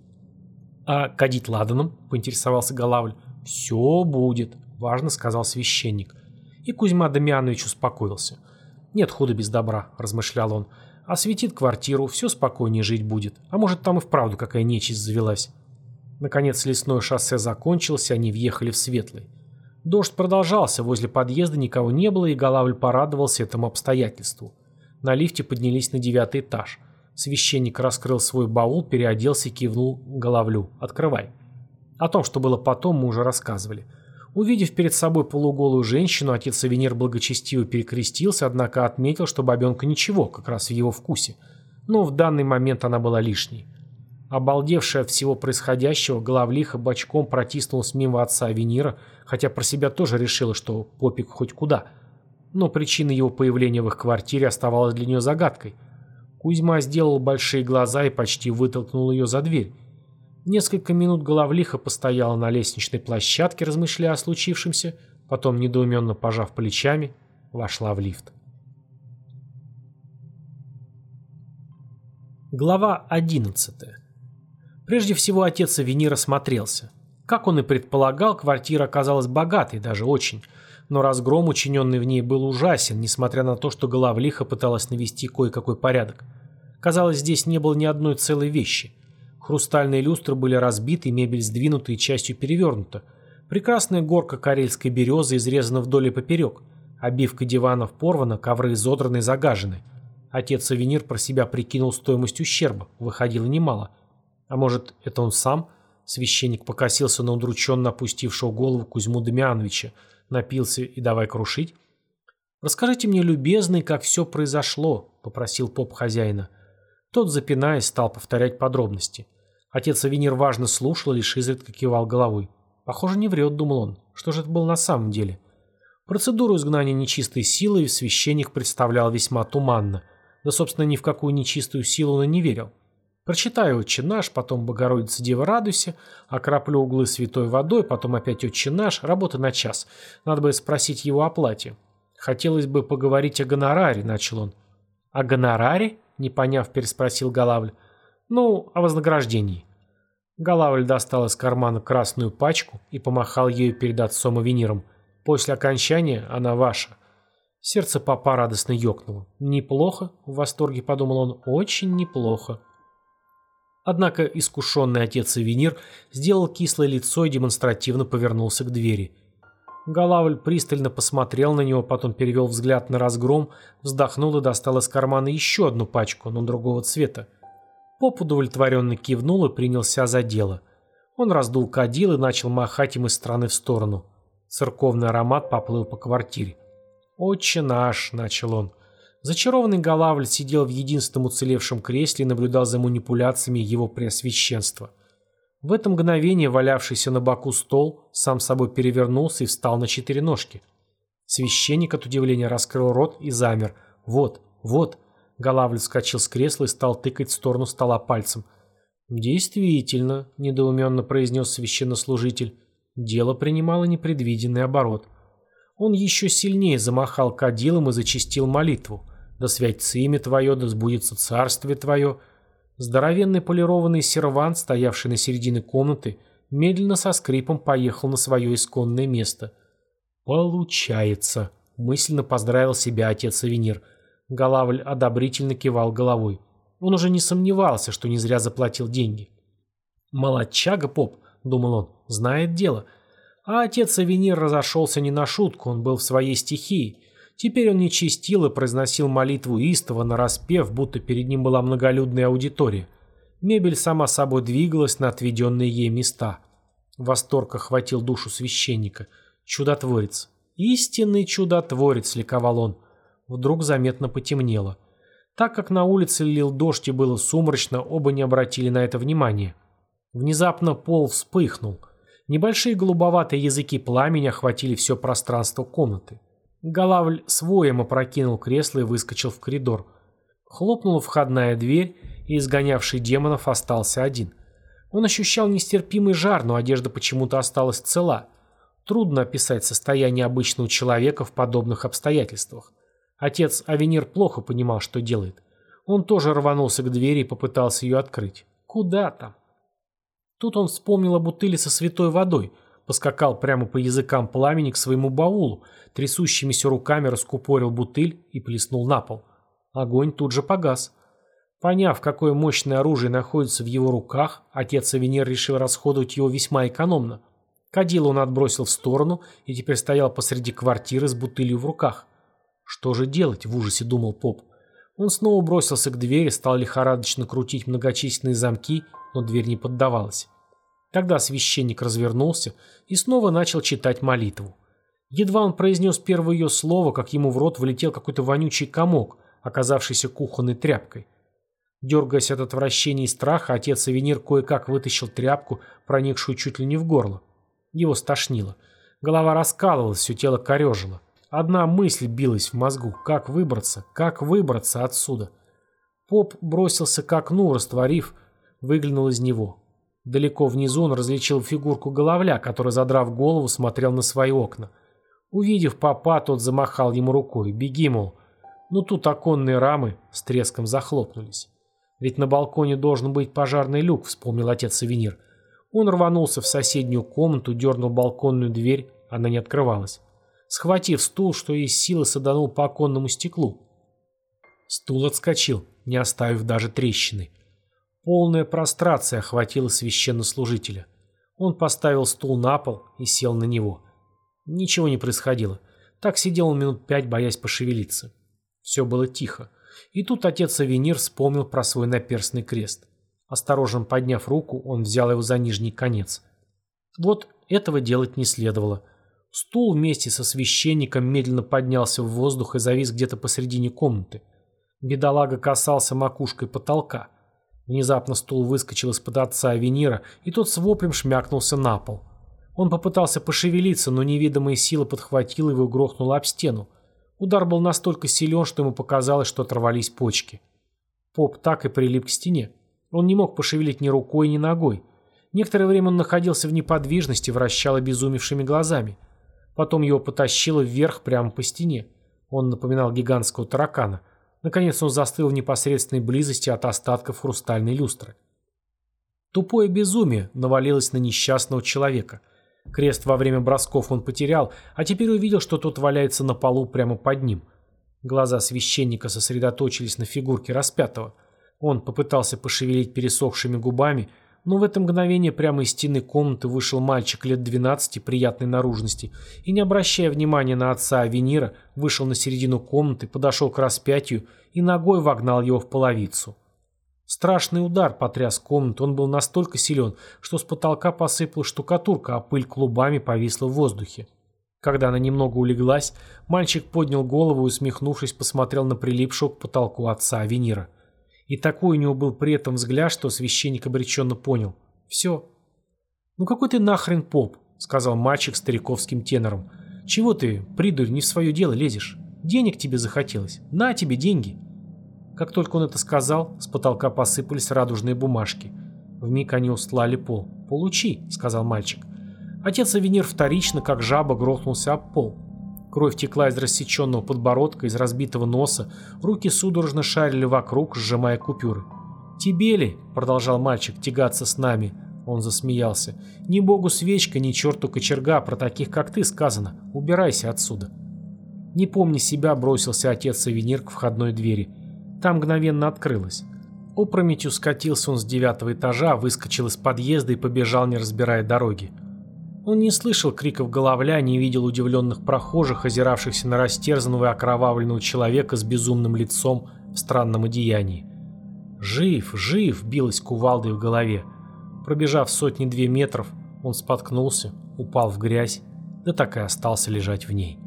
«А кадить ладаном?» — поинтересовался Галавль. «Все будет», — важно сказал священник. И Кузьма Дамианович успокоился. «Нет худа без добра», — размышлял он. «Осветит квартиру, все спокойнее жить будет. А может, там и вправду какая нечисть завелась». Наконец лесное шоссе закончилось, и они въехали в Светлый. Дождь продолжался, возле подъезда никого не было, и Галавль порадовался этому обстоятельству. На лифте поднялись на девятый этаж. Священник раскрыл свой баул, переоделся и кивнул Галавлю: «Открывай». О том, что было потом, мы уже рассказывали. Увидев перед собой полуголую женщину, отец Авенир благочестиво перекрестился, однако отметил, что бабенка ничего, как раз в его вкусе. Но в данный момент она была лишней. Обалдевшая от всего происходящего, Галавлиха бочком протиснулась мимо отца Авенира, хотя про себя тоже решила, что Попик хоть куда. Но причина его появления в их квартире оставалась для нее загадкой. Кузьма сделал большие глаза и почти вытолкнул ее за дверь. Несколько минут Галавлиха постояла на лестничной площадке, размышляя о случившемся, потом, недоуменно пожав плечами, вошла в лифт. Глава одиннадцатая. Прежде всего, отец Авенир осмотрелся. Как он и предполагал, квартира оказалась богатой, даже очень. Но разгром, учиненный в ней, был ужасен, несмотря на то, что Галавлиха пыталась навести кое-какой порядок. Казалось, здесь не было ни одной целой вещи. Хрустальные люстры были разбиты, мебель сдвинута и частью перевернута. Прекрасная горка карельской березы изрезана вдоль и поперек. Обивка диванов порвана, ковры изодраны и загажены. Отец Авенир про себя прикинул стоимость ущерба. Выходило немало. А может, это он сам? Священник покосился на удрученно опустившего голову Кузьму Дамиановича. Напился и давай крушить. «Расскажите мне, любезный, как все произошло», — попросил поп хозяина. Тот, запинаясь, стал повторять подробности. Отец Авенир важно слушал и лишь изредка кивал головой. Похоже, не врет, думал он. Что же это было на самом деле? Процедуру изгнания нечистой силы священник представлял весьма туманно. Да, собственно, ни в какую нечистую силу он и не верил. Прочитаю «Отче наш», потом «Богородица Дева радуйся», окроплю углы святой водой, потом опять «Отче наш», работа на час. Надо бы спросить его о плате. Хотелось бы поговорить о гонораре, начал он. О гонораре? Не поняв, переспросил Голавль. Ну, о вознаграждении. Голавль достал из кармана красную пачку и помахал ею перед отцом Авениром. После окончания она ваша. Сердце папа радостно ёкнуло. Неплохо, в восторге подумал он, очень неплохо. Однако искушенный отец Авенир сделал кислое лицо и демонстративно повернулся к двери. Голавль пристально посмотрел на него, потом перевел взгляд на разгром, вздохнул и достал из кармана еще одну пачку, но другого цвета. Поп удовлетворенно кивнул и принялся за дело. Он раздул кадил и начал махать им из стороны в сторону. Церковный аромат поплыл по квартире. «Отче наш», — начал он. Зачарованный Голавль сидел в единственном уцелевшем кресле и наблюдал за манипуляциями его преосвященства. В это мгновение валявшийся на боку стол сам собой перевернулся и встал на четыре ножки. Священник от удивления раскрыл рот и замер. «Вот, вот!» Голавль вскочил с кресла и стал тыкать в сторону стола пальцем. «Действительно», — недоуменно произнес священнослужитель, — дело принимало непредвиденный оборот. Он еще сильнее замахал кадилом и зачастил молитву. «Да святится имя Твое, да сбудется царствие Твое». Здоровенный полированный сервант, стоявший на середине комнаты, медленно со скрипом поехал на свое исконное место. «Получается», — мысленно поздравил себя отец Авенир. Голавль одобрительно кивал головой. Он уже не сомневался, что не зря заплатил деньги. «Молодчага, поп», — думал он, — «знает дело». А отец Авенир разошелся не на шутку, он был в своей стихии. Теперь он не чистил и произносил молитву истово, нараспев, будто перед ним была многолюдная аудитория. Мебель сама собой двигалась на отведенные ей места. Восторг охватил душу священника. Чудотворец. Истинный чудотворец, ликовал он. Вдруг заметно потемнело. Так как на улице лил дождь и было сумрачно, оба не обратили на это внимания. Внезапно пол вспыхнул. Небольшие голубоватые языки пламени охватили все пространство комнаты. Голавль с воем опрокинул кресло и выскочил в коридор. Хлопнула входная дверь, и изгонявший демонов остался один. Он ощущал нестерпимый жар, но одежда почему-то осталась цела. Трудно описать состояние обычного человека в подобных обстоятельствах. Отец Авенир плохо понимал, что делает. Он тоже рванулся к двери и попытался ее открыть. Куда там? Тут он вспомнил о бутыле со святой водой, поскакал прямо по языкам пламени к своему баулу, трясущимися руками раскупорил бутыль и плеснул на пол. Огонь тут же погас. Поняв, какое мощное оружие находится в его руках, отец Авенир решил расходовать его весьма экономно. Кадило он отбросил в сторону и теперь стоял посреди квартиры с бутылью в руках. Что же делать, в ужасе думал поп. Он снова бросился к двери, стал лихорадочно крутить многочисленные замки, но дверь не поддавалась. Тогда священник развернулся и снова начал читать молитву. Едва он произнес первое ее слово, как ему в рот влетел какой-то вонючий комок, оказавшийся кухонной тряпкой. Дергаясь от отвращения и страха, отец Авенир кое-как вытащил тряпку, проникшую чуть ли не в горло. Его стошнило. Голова раскалывалась, все тело корежило. Одна мысль билась в мозгу. Как выбраться? Как выбраться отсюда? Поп бросился к окну, растворив, выглянул из него. Далеко внизу он различил фигурку Головля, который, задрав голову, смотрел на свои окна. Увидев попа, тот замахал ему рукой. «Беги, мол». Но тут оконные рамы с треском захлопнулись. «Ведь на балконе должен быть пожарный люк», — вспомнил отец Авенир. Он рванулся в соседнюю комнату, дернул балконную дверь, она не открывалась. Схватив стул, что есть силы, саданул по оконному стеклу. Стул отскочил, не оставив даже трещины. Полная прострация охватила священнослужителя. Он поставил стул на пол и сел на него. Ничего не происходило. Так сидел он минут пять, боясь пошевелиться. Все было тихо. И тут отец Авенир вспомнил про свой наперстный крест. Осторожно подняв руку, он взял его за нижний конец. Вот этого делать не следовало. Стул вместе со священником медленно поднялся в воздух и завис где-то посредине комнаты. Бедолага касался макушкой потолка. Внезапно стул выскочил из-под отца Авенира, и тот с воплем шмякнулся на пол. Он попытался пошевелиться, но невидимая сила подхватила его и грохнула об стену. Удар был настолько силен, что ему показалось, что оторвались почки. Поп так и прилип к стене. Он не мог пошевелить ни рукой, ни ногой. Некоторое время он находился в неподвижности, вращал обезумевшими глазами. Потом его потащило вверх прямо по стене. Он напоминал гигантского таракана. Наконец он застыл в непосредственной близости от остатков хрустальной люстры. Тупое безумие навалилось на несчастного человека. Крест во время бросков он потерял, а теперь увидел, что тот валяется на полу прямо под ним. Глаза священника сосредоточились на фигурке распятого. Он попытался пошевелить пересохшими губами, но в это мгновение прямо из стены комнаты вышел мальчик лет двенадцати приятной наружности и, не обращая внимания на отца Авенира, вышел на середину комнаты, подошел к распятию и ногой вогнал его в половицу. Страшный удар потряс комнату, он был настолько силен, что с потолка посыпалась штукатурка, а пыль клубами повисла в воздухе. Когда она немного улеглась, мальчик поднял голову и, усмехнувшись, посмотрел на прилипшего к потолку отца Авенира. И такой у него был при этом взгляд, что священник обреченно понял. «Все». «Ну какой ты нахрен поп?» — сказал мальчик стариковским тенором. «Чего ты, придурь, не в свое дело лезешь? Денег тебе захотелось? На тебе деньги!» Как только он это сказал, с потолка посыпались радужные бумажки. Вмиг они устлали пол. «Получи», — сказал мальчик. Отец Авенир вторично, как жаба, грохнулся об пол. Кровь текла из рассеченного подбородка, из разбитого носа, руки судорожно шарили вокруг, сжимая купюры. «Тебе ли?» — продолжал мальчик тягаться с нами. Он засмеялся. «Ни богу свечка, ни черту кочерга, про таких, как ты, сказано. Убирайся отсюда». Не помня себя, бросился отец Авенир к входной двери. Там мгновенно открылась. Опрометью скатился он с девятого этажа, выскочил из подъезда и побежал, не разбирая дороги. Он не слышал криков головля, не видел удивленных прохожих, озиравшихся на растерзанного и окровавленного человека с безумным лицом в странном одеянии. «Жив, жив!» — билась кувалдой в голове. Пробежав сотни-две метров, он споткнулся, упал в грязь, да так и остался лежать в ней.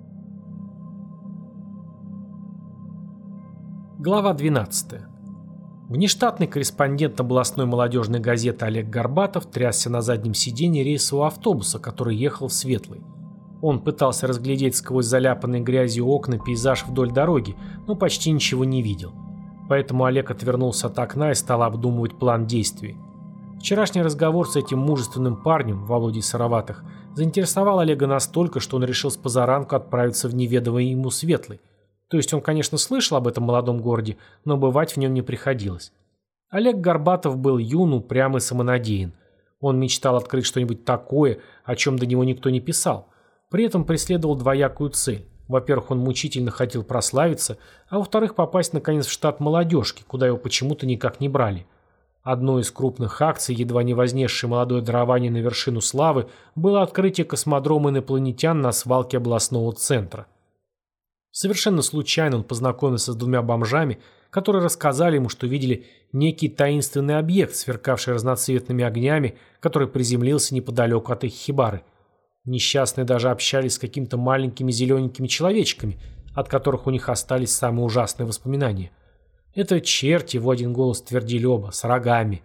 Глава двенадцатая. Внештатный корреспондент областной молодежной газеты Олег Горбатов трясся на заднем сиденье рейсового автобуса, который ехал в Светлый. Он пытался разглядеть сквозь заляпанные грязью окна пейзаж вдоль дороги, но почти ничего не видел. Поэтому Олег отвернулся от окна и стал обдумывать план действий. Вчерашний разговор с этим мужественным парнем, Володей Сыроватых, заинтересовал Олега настолько, что он решил с позаранку отправиться в неведомый ему Светлый. То есть он, конечно, слышал об этом молодом городе, но бывать в нем не приходилось. Олег Горбатов был юн, упрям и самонадеян. Он мечтал открыть что-нибудь такое, о чем до него никто не писал. При этом преследовал двоякую цель. Во-первых, он мучительно хотел прославиться, а во-вторых, попасть наконец в штат молодежки, куда его почему-то никак не брали. Одной из крупных акций, едва не вознесшей молодое дарование на вершину славы, было открытие космодрома инопланетян на свалке областного центра. Совершенно случайно он познакомился с двумя бомжами, которые рассказали ему, что видели некий таинственный объект, сверкавший разноцветными огнями, который приземлился неподалеку от их хибары. Несчастные даже общались с какими-то маленькими зелененькими человечками, от которых у них остались самые ужасные воспоминания. Это черти, в один голос твердили оба, с рогами.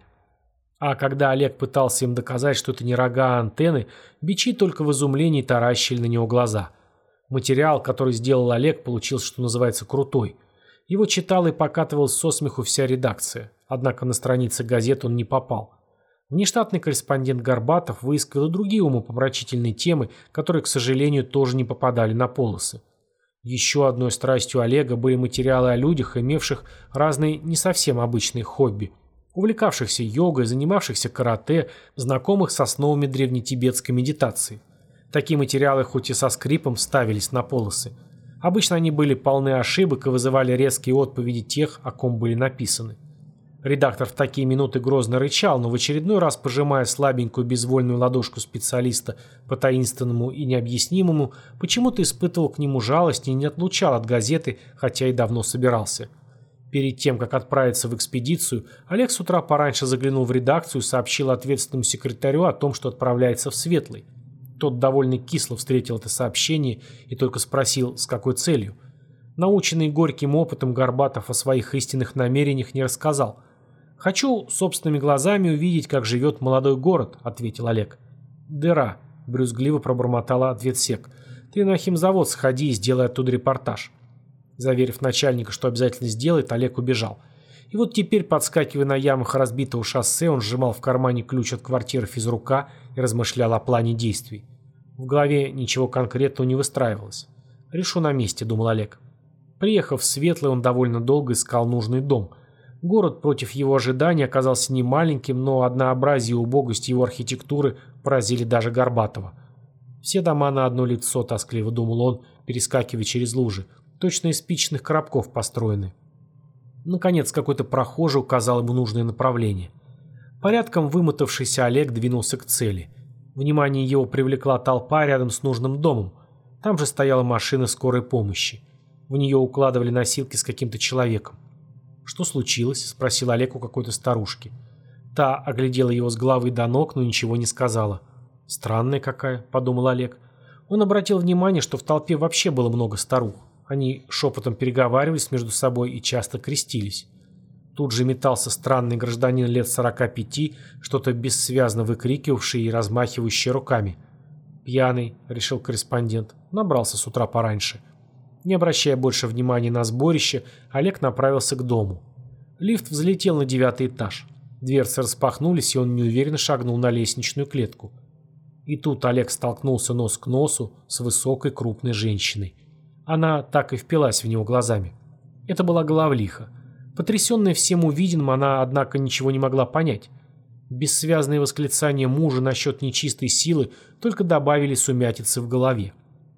А когда Олег пытался им доказать, что это не рога, а антенны, бичи только в изумлении таращили на него глаза. Материал, который сделал Олег, получился, что называется, крутой. Его читала и покатывалась со смеху вся редакция. Однако на страницы газет он не попал. Внештатный корреспондент Горбатов выискивал и другие умопомрачительные темы, которые, к сожалению, тоже не попадали на полосы. Еще одной страстью Олега были материалы о людях, имевших разные не совсем обычные хобби. Увлекавшихся йогой, занимавшихся карате, знакомых с основами древнетибетской медитации. Такие материалы хоть и со скрипом ставились на полосы. Обычно они были полны ошибок и вызывали резкие отповеди тех, о ком были написаны. Редактор в такие минуты грозно рычал, но в очередной раз, пожимая слабенькую безвольную ладошку специалиста по таинственному и необъяснимому, почему-то испытывал к нему жалость и не отлучал от газеты, хотя и давно собирался. Перед тем, как отправиться в экспедицию, Олег с утра пораньше заглянул в редакцию и сообщил ответственному секретарю о том, что отправляется в Светлый. Тот довольно кисло встретил это сообщение и только спросил, с какой целью. Наученный горьким опытом, Горбатов о своих истинных намерениях не рассказал. «Хочу собственными глазами увидеть, как живет молодой город», — ответил Олег. «Дыра», — брюзгливо пробормотала ответсек. «Ты на химзавод сходи и сделай оттуда репортаж». Заверив начальника, что обязательно сделает, Олег убежал. И вот теперь, подскакивая на ямах разбитого шоссе, он сжимал в кармане ключ от квартиры физрука и размышлял о плане действий. В голове ничего конкретного не выстраивалось. «Решу на месте», — думал Олег. Приехав в Светлый, он довольно долго искал нужный дом. Город против его ожиданий оказался не маленьким, но однообразие и убогость его архитектуры поразили даже Горбатова. «Все дома на одно лицо», — тоскливо думал он, перескакивая через лужи. «Точно из спичечных коробков построены». Наконец, какой-то прохожий указал ему нужное направление. Порядком вымотавшийся Олег двинулся к цели. Внимание его привлекла толпа рядом с нужным домом. Там же стояла машина скорой помощи. В нее укладывали носилки с каким-то человеком. «Что случилось?» — спросил Олег у какой-то старушки. Та оглядела его с головы до ног, но ничего не сказала. «Странная какая», — подумал Олег. Он обратил внимание, что в толпе вообще было много старух. Они шепотом переговаривались между собой и часто крестились. Тут же метался странный гражданин лет сорока пяти, что-то бессвязно выкрикивавший и размахивающий руками. «Пьяный», — решил корреспондент, набрался с утра пораньше. Не обращая больше внимания на сборище, Олег направился к дому. Лифт взлетел на девятый этаж. Дверцы распахнулись, и он неуверенно шагнул на лестничную клетку. И тут Олег столкнулся нос к носу с высокой крупной женщиной. Она так и впилась в него глазами. Это была Головлиха. Потрясенная всем увиденным, она, однако, ничего не могла понять. Бессвязные восклицания мужа насчет нечистой силы только добавили сумятицы в голове.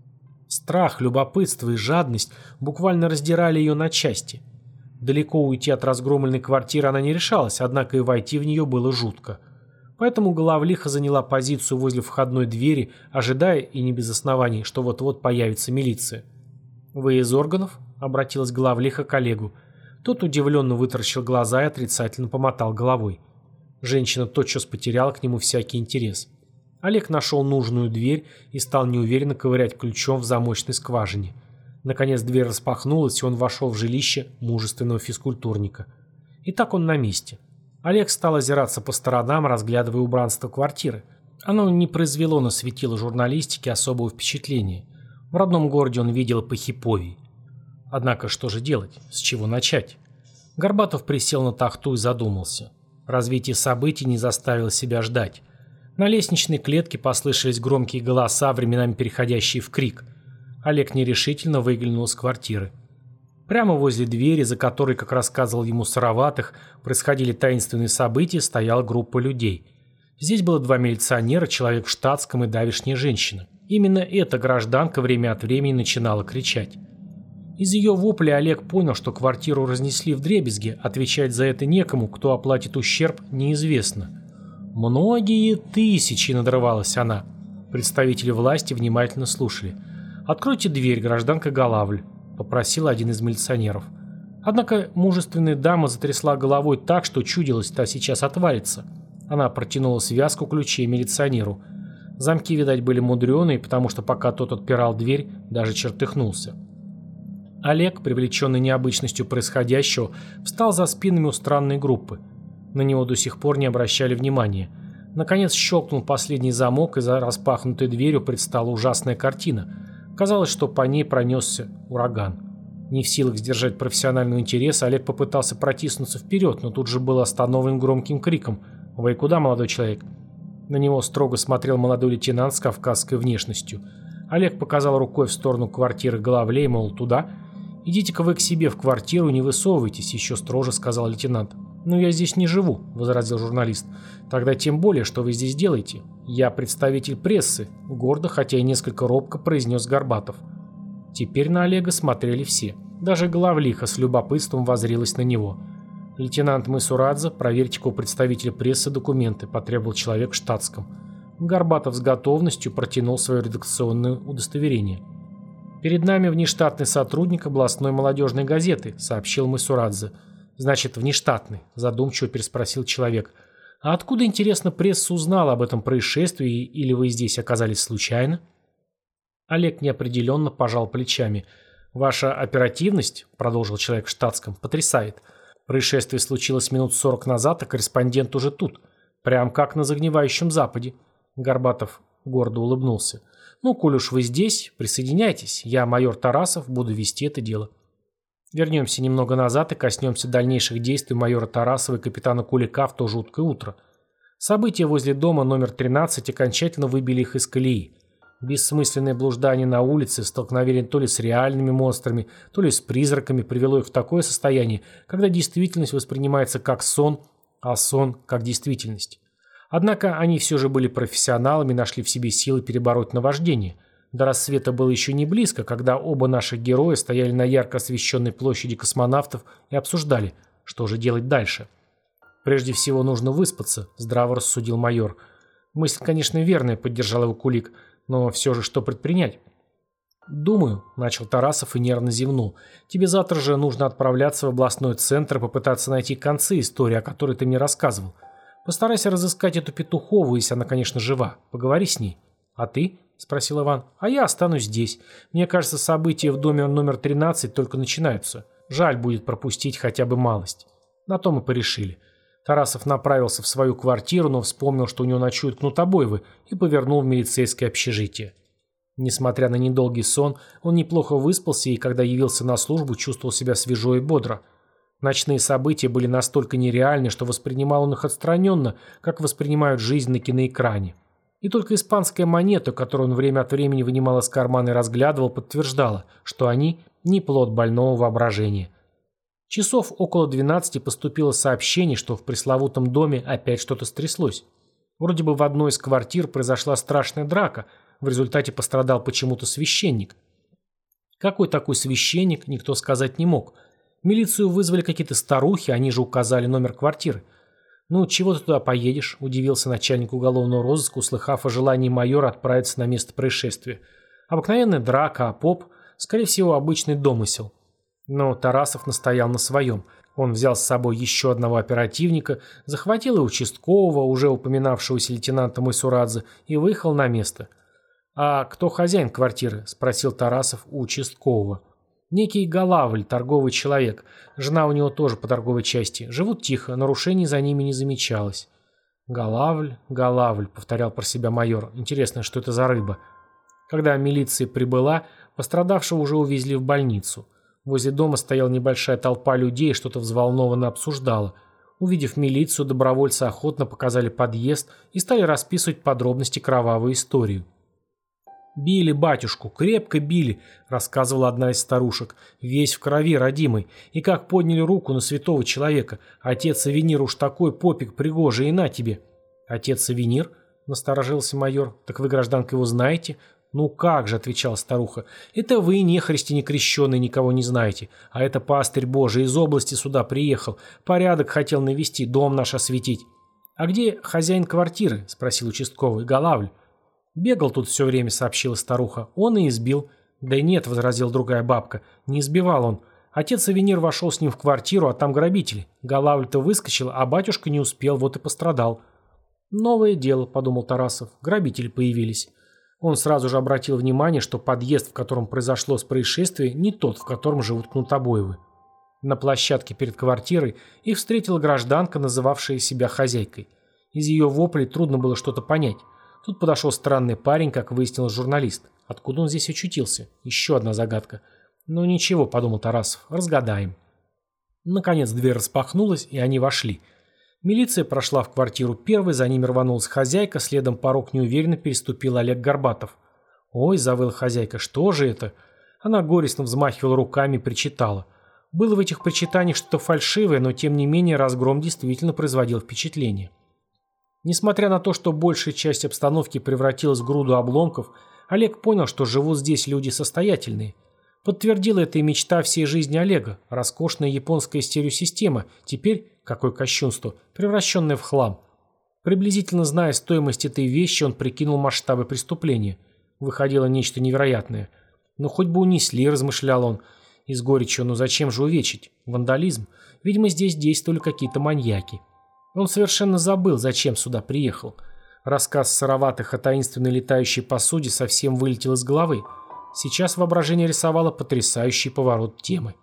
Страх, любопытство и жадность буквально раздирали ее на части. Далеко уйти от разгромленной квартиры она не решалась, однако и войти в нее было жутко. Поэтому Головлиха заняла позицию возле входной двери, ожидая, и не без оснований, что вот-вот появится милиция. «Вы из органов?» — обратилась Головлиха к Олегу. Тот удивленно вытаращил глаза и отрицательно помотал головой. Женщина тотчас потеряла к нему всякий интерес. Олег нашел нужную дверь и стал неуверенно ковырять ключом в замочной скважине. Наконец дверь распахнулась, и он вошел в жилище мужественного физкультурника. И так он на месте. Олег стал озираться по сторонам, разглядывая убранство квартиры. Оно не произвело на светило журналистики особого впечатления. В родном городе он видел похиповий. Однако что же делать? С чего начать? Горбатов присел на тахту и задумался. Развитие событий не заставило себя ждать. На лестничной клетке послышались громкие голоса, временами переходящие в крик. Олег нерешительно выглянул из квартиры. Прямо возле двери, за которой, как рассказывал ему Сыроватых, происходили таинственные события, стояла группа людей. Здесь было два милиционера, человек в штатском и давешняя женщина. Именно эта гражданка время от времени начинала кричать. Из ее вопля Олег понял, что квартиру разнесли вдребезги, отвечать за это некому, кто оплатит ущерб, неизвестно. «Многие тысячи», — надрывалась она. Представители власти внимательно слушали. «Откройте дверь, гражданка Голавль», — попросил один из милиционеров. Однако мужественная дама затрясла головой так, что чудилось, та сейчас отвалится. Она протянула связку ключей милиционеру. Замки, видать, были мудреные, потому что пока тот отпирал дверь, даже чертыхнулся. Олег, привлеченный необычностью происходящего, встал за спинами у странной группы. На него до сих пор не обращали внимания. Наконец щелкнул последний замок, и за распахнутой дверью предстала ужасная картина. Казалось, что по ней пронесся ураган. Не в силах сдержать профессионального интереса, Олег попытался протиснуться вперед, но тут же был остановлен громким криком: «Вы куда, молодой человек?» На него строго смотрел молодой лейтенант с кавказской внешностью. Олег показал рукой в сторону квартиры Головлей, мол, туда. «Идите-ка вы к себе в квартиру, не высовывайтесь», — еще строже сказал лейтенант. «Ну, я здесь не живу», — возразил журналист. «Тогда тем более, что вы здесь делаете?» «Я представитель прессы», — гордо, хотя и несколько робко произнес Горбатов. Теперь на Олега смотрели все. Даже Головлиха с любопытством воззрилась на него. «Лейтенант Мысурадзе, проверьте-ка у представителя прессы документы», — потребовал человек в штатском. Горбатов с готовностью протянул свое редакционное удостоверение. «Перед нами внештатный сотрудник областной молодежной газеты», — сообщил Мысурадзе. «Значит, внештатный», — задумчиво переспросил человек. «А откуда, интересно, пресса узнала об этом происшествии, или вы здесь оказались случайно?» Олег неопределенно пожал плечами. «Ваша оперативность, — продолжил человек в штатском, — потрясает. Происшествие случилось минут сорок назад, а корреспондент уже тут. Прям как на загнивающем Западе». Горбатов гордо улыбнулся. «Ну, коль уж вы здесь, присоединяйтесь. Я майор Тарасов, буду вести это дело». Вернемся немного назад и коснемся дальнейших действий майора Тарасова и капитана Кулика в то жуткое утро. События возле дома номер тринадцать окончательно выбили их из колеи. Бессмысленное блуждание на улице, столкновение то ли с реальными монстрами, то ли с призраками привело их в такое состояние, когда действительность воспринимается как сон, а сон как действительность. Однако они все же были профессионалами и нашли в себе силы перебороть наваждение. До рассвета было еще не близко, когда оба наших героя стояли на ярко освещенной площади космонавтов и обсуждали, что же делать дальше. «Прежде всего нужно выспаться», – здраво рассудил майор. «Мысль, конечно, верная», – поддержал его Кулик, – «но все же что предпринять?» «Думаю», – начал Тарасов и нервно зевнул, – «тебе завтра же нужно отправляться в областной центр и попытаться найти концы истории, о которой ты мне рассказывал. Постарайся разыскать эту Петухову, если она, конечно, жива. Поговори с ней». «А ты?» – спросил Иван. «А я останусь здесь. Мне кажется, события в доме номер тринадцать только начинаются. Жаль будет пропустить хотя бы малость». На то мы порешили. Тарасов направился в свою квартиру, но вспомнил, что у него ночуют Кнутобоевы, и повернул в милицейское общежитие. Несмотря на недолгий сон, он неплохо выспался и, когда явился на службу, чувствовал себя свежо и бодро. Ночные события были настолько нереальны, что воспринимал он их отстраненно, как воспринимают жизнь на киноэкране. И только испанская монета, которую он время от времени вынимал из кармана и разглядывал, подтверждала, что они не плод больного воображения. Часов около двенадцати поступило сообщение, что в пресловутом доме опять что-то стряслось. Вроде бы в одной из квартир произошла страшная драка, в результате пострадал почему-то священник. Какой такой священник, никто сказать не мог. Милицию вызвали какие-то старухи, они же указали номер квартиры. «Ну, чего ты туда поедешь?» – удивился начальник уголовного розыска, услыхав о желании майора отправиться на место происшествия. «Обыкновенная драка, а поп, скорее всего, обычный домысел». Но Тарасов настоял на своем. Он взял с собой еще одного оперативника, захватил и участкового, уже упоминавшегося лейтенанта Мойсурадзе, и выехал на место. «А кто хозяин квартиры?» – спросил Тарасов у участкового. «Некий Галавль, торговый человек. Жена у него тоже по торговой части. Живут тихо, нарушений за ними не замечалось». «Галавль, Галавль», — повторял про себя майор. «Интересно, что это за рыба?» Когда милиция прибыла, пострадавшего уже увезли в больницу. Возле дома стояла небольшая толпа людей и что-то взволнованно обсуждала. Увидев милицию, добровольцы охотно показали подъезд и стали расписывать подробности кровавой истории. «Били батюшку, крепко били», — рассказывала одна из старушек, «весь в крови, родимый, и как подняли руку на святого человека. Отец Савенир уж такой попик пригожий, и на тебе». «Отец Савенир?» — насторожился майор. «Так вы, гражданка, его знаете?» «Ну как же», — отвечала старуха, — «это вы, нехристи некрещенные, никого не знаете, а это пастырь Божий из области сюда приехал, порядок хотел навести, дом наш осветить». «А где хозяин квартиры?» — спросил участковый. «Галавль». «Бегал тут все время», — сообщила старуха. «Он и избил». «Да нет», — возразила другая бабка, — «не избивал он. Отец Савенир вошел с ним в квартиру, а там грабители. Галавль-то выскочил, а батюшка не успел, вот и пострадал». «Новое дело», — подумал Тарасов, — «грабители появились». Он сразу же обратил внимание, что подъезд, в котором произошло происшествие, не тот, в котором живут Кнутобоевы. На площадке перед квартирой их встретила гражданка, называвшая себя хозяйкой. Из ее воплей трудно было что-то понять. Тут подошел странный парень, как выяснил журналист. Откуда он здесь очутился? Еще одна загадка. «Ну ничего», — подумал Тарасов, — «разгадаем». Наконец дверь распахнулась, и они вошли. Милиция прошла в квартиру первой, за ними рванулась хозяйка, следом порог неуверенно переступил Олег Горбатов. «Ой», — завыла хозяйка, — «что же это?» Она горестно взмахивала руками и причитала. Было в этих причитаниях что-то фальшивое, но тем не менее разгром действительно производил впечатление. Несмотря на то, что большая часть обстановки превратилась в груду обломков, Олег понял, что живут здесь люди состоятельные. Подтвердила это и мечта всей жизни Олега, роскошная японская стереосистема, теперь, какое кощунство, превращенная в хлам. Приблизительно зная стоимость этой вещи, он прикинул масштабы преступления. Выходило нечто невероятное. «Ну хоть бы унесли», — размышлял он, и с горечью, «ну зачем же увечить? Вандализм? Видимо, здесь действовали какие-то маньяки». Он совершенно забыл, зачем сюда приехал. Рассказ Сыроватых о таинственной летающей посуде совсем вылетел из головы. Сейчас воображение рисовало потрясающий поворот темы.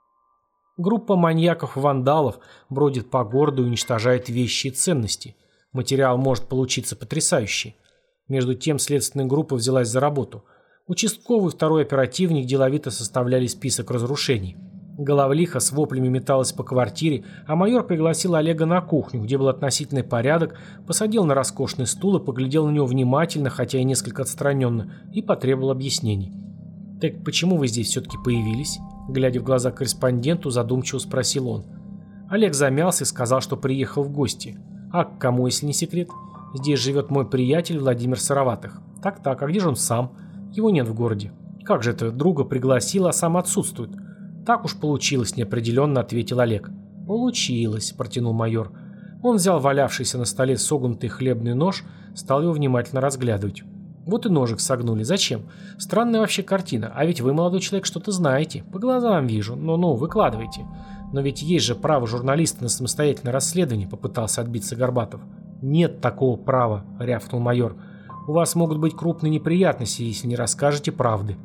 Группа маньяков-вандалов бродит по городу и уничтожает вещи и ценности. Материал может получиться потрясающий. Между тем следственная группа взялась за работу. Участковый и второй оперативник деловито составляли список разрушений. Головлиха с воплями металась по квартире, а майор пригласил Олега на кухню, где был относительный порядок, посадил на роскошный стул и поглядел на него внимательно, хотя и несколько отстраненно, и потребовал объяснений. «Так почему вы здесь все-таки появились?» Глядя в глаза корреспонденту, задумчиво спросил он. Олег замялся и сказал, что приехал в гости. «А к кому, если не секрет? Здесь живет мой приятель Владимир Сыроватых». «Так-так, а где же он сам? Его нет в городе». «Как же это? Друга пригласил, а сам отсутствует». «Так уж получилось», — неопределенно ответил Олег. «Получилось», — протянул майор. Он взял валявшийся на столе согнутый хлебный нож, стал его внимательно разглядывать. «Вот и ножик согнули. Зачем? Странная вообще картина. А ведь вы, молодой человек, что-то знаете. По глазам вижу. Ну-ну, выкладывайте. Но ведь есть же право журналиста на самостоятельное расследование», — попытался отбиться Горбатов. «Нет такого права», — рявкнул майор. «У вас могут быть крупные неприятности, если не расскажете правды».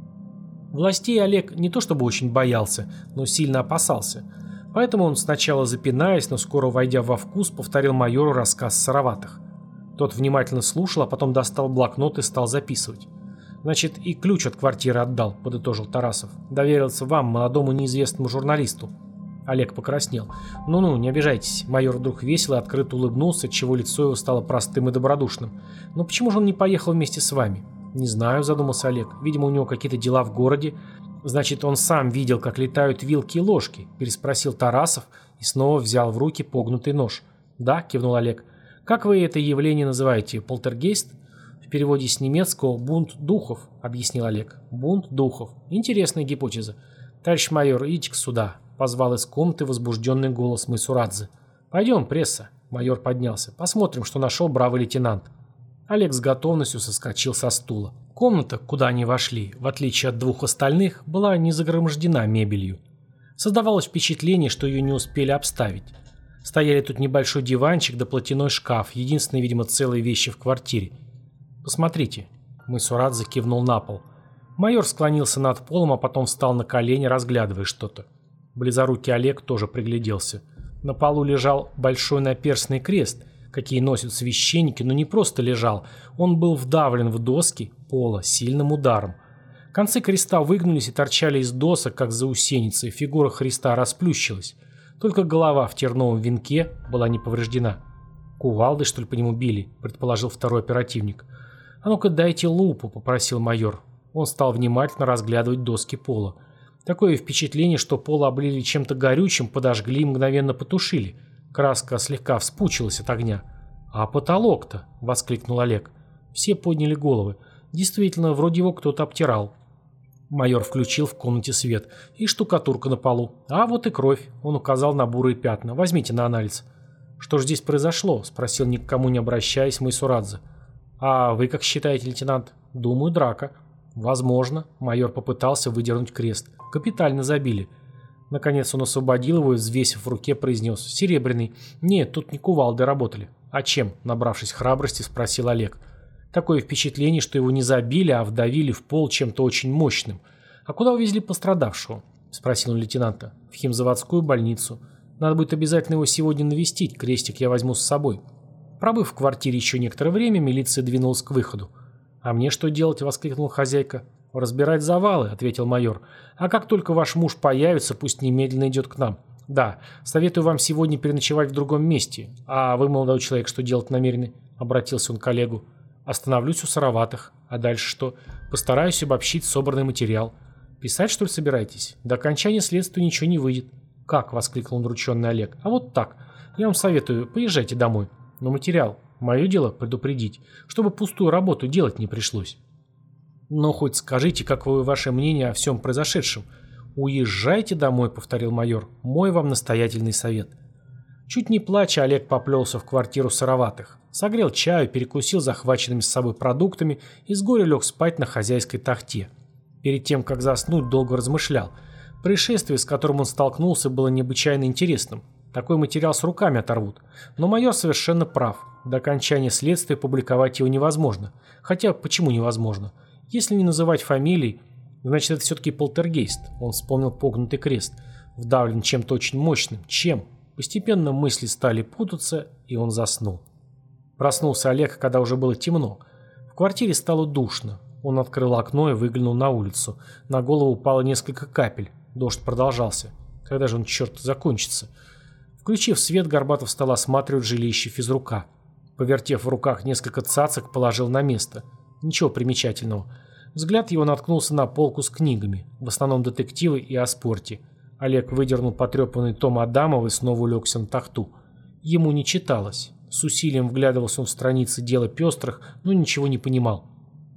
Властей Олег не то чтобы очень боялся, но сильно опасался. Поэтому он сначала запинаясь, но скоро войдя во вкус, повторил майору рассказ Сыроватых. Тот внимательно слушал, а потом достал блокнот и стал записывать. «Значит, и ключ от квартиры отдал», — подытожил Тарасов. «Доверился вам, молодому неизвестному журналисту». Олег покраснел. «Ну-ну, не обижайтесь». Майор вдруг весело и открыто улыбнулся, отчего лицо его стало простым и добродушным. «Но почему же он не поехал вместе с вами?» «Не знаю», — задумался Олег. «Видимо, у него какие-то дела в городе». «Значит, он сам видел, как летают вилки и ложки?» — переспросил Тарасов и снова взял в руки погнутый нож. «Да», — кивнул Олег. «Как вы это явление называете? Полтергейст?» «В переводе с немецкого «бунт духов», — объяснил Олег. «Бунт духов. Интересная гипотеза. Товарищ майор, идите-ка сюда», — позвал из комнаты возбужденный голос Мысурадзе. «Пойдем, пресса». Майор поднялся. «Посмотрим, что нашел бравый лейтенант». Олег с готовностью соскочил со стула. Комната, куда они вошли, в отличие от двух остальных, была не загромождена мебелью. Создавалось впечатление, что ее не успели обставить. Стояли тут небольшой диванчик да платяной шкаф, единственные, видимо, целые вещи в квартире. «Посмотрите», — Мысурадзе кивнул на пол. Майор склонился над полом, а потом встал на колени, разглядывая что-то. Близорукий Олег тоже пригляделся. На полу лежал большой наперстный крест, какие носят священники, но не просто лежал, он был вдавлен в доски пола сильным ударом. Концы креста выгнулись и торчали из досок, как заусеницы, фигура Христа расплющилась. Только голова в терновом венке была не повреждена. «Кувалдой, что ли, по нему били?» – предположил второй оперативник. «А ну-ка дайте лупу», – попросил майор. Он стал внимательно разглядывать доски пола. Такое впечатление, что пол облили чем-то горючим, подожгли и мгновенно потушили. Краска слегка вспучилась от огня. «А потолок-то?» — воскликнул Олег. Все подняли головы. Действительно, вроде его кто-то обтирал. Майор включил в комнате свет. И штукатурка на полу. «А вот и кровь», — он указал на бурые пятна. «Возьмите на анализ». «Что же здесь произошло?» — спросил, ни к кому не обращаясь, Мысурадзе. «А вы как считаете, лейтенант?» «Думаю, драка». «Возможно». Майор попытался выдернуть крест. «Капитально забили». Наконец он освободил его и, взвесив в руке, произнес: «Серебряный». «Нет, тут не кувалды работали». «А чем?» — набравшись храбрости, спросил Олег. Такое впечатление, что его не забили, а вдавили в пол чем-то очень мощным. «А куда увезли пострадавшего?» — спросил он лейтенанта. «В химзаводскую больницу. Надо будет обязательно его сегодня навестить, крестик я возьму с собой». Пробыв в квартире еще некоторое время, милиция двинулась к выходу. «А мне что делать?» — воскликнула хозяйка. «Разбирать завалы», — ответил майор. «А как только ваш муж появится, пусть немедленно идет к нам. Да, советую вам сегодня переночевать в другом месте. А вы, молодой человек, что делать намерены?» — обратился он к коллегу. «Остановлюсь у Сыроватых. А дальше что? Постараюсь обобщить собранный материал. Писать, что ли, собираетесь? До окончания следствия ничего не выйдет». «Как?» — воскликнул удрученный Олег. «А вот так. Я вам советую, поезжайте домой. Но материал. Мое дело предупредить, чтобы пустую работу делать не пришлось». «Но хоть скажите, какое ваше мнение о всем произошедшем?» «Уезжайте домой», — повторил майор. «Мой вам настоятельный совет». Чуть не плача, Олег поплелся в квартиру Сыроватых. Согрел чаю, перекусил захваченными с собой продуктами и с горя лег спать на хозяйской тахте. Перед тем, как заснуть, долго размышлял. Происшествие, с которым он столкнулся, было необычайно интересным. Такой материал с руками оторвут. Но майор совершенно прав. До окончания следствия публиковать его невозможно. Хотя, почему невозможно? Если не называть фамилий, значит, это все-таки полтергейст. Он вспомнил погнутый крест. Вдавлен чем-то очень мощным. Чем? Постепенно мысли стали путаться, и он заснул. Проснулся Олег, когда уже было темно. В квартире стало душно. Он открыл окно и выглянул на улицу. На голову упало несколько капель. Дождь продолжался. Когда же он, черт, закончится? Включив свет, Горбатов стал осматривать жилище физрука. Повертев в руках несколько цацок, положил на место. Ничего примечательного. Взгляд его наткнулся на полку с книгами, в основном детективы и о спорте. Олег выдернул потрепанный том Адамова и снова улегся на тахту. Ему не читалось. С усилием вглядывался он в страницы дела пестрых, но ничего не понимал.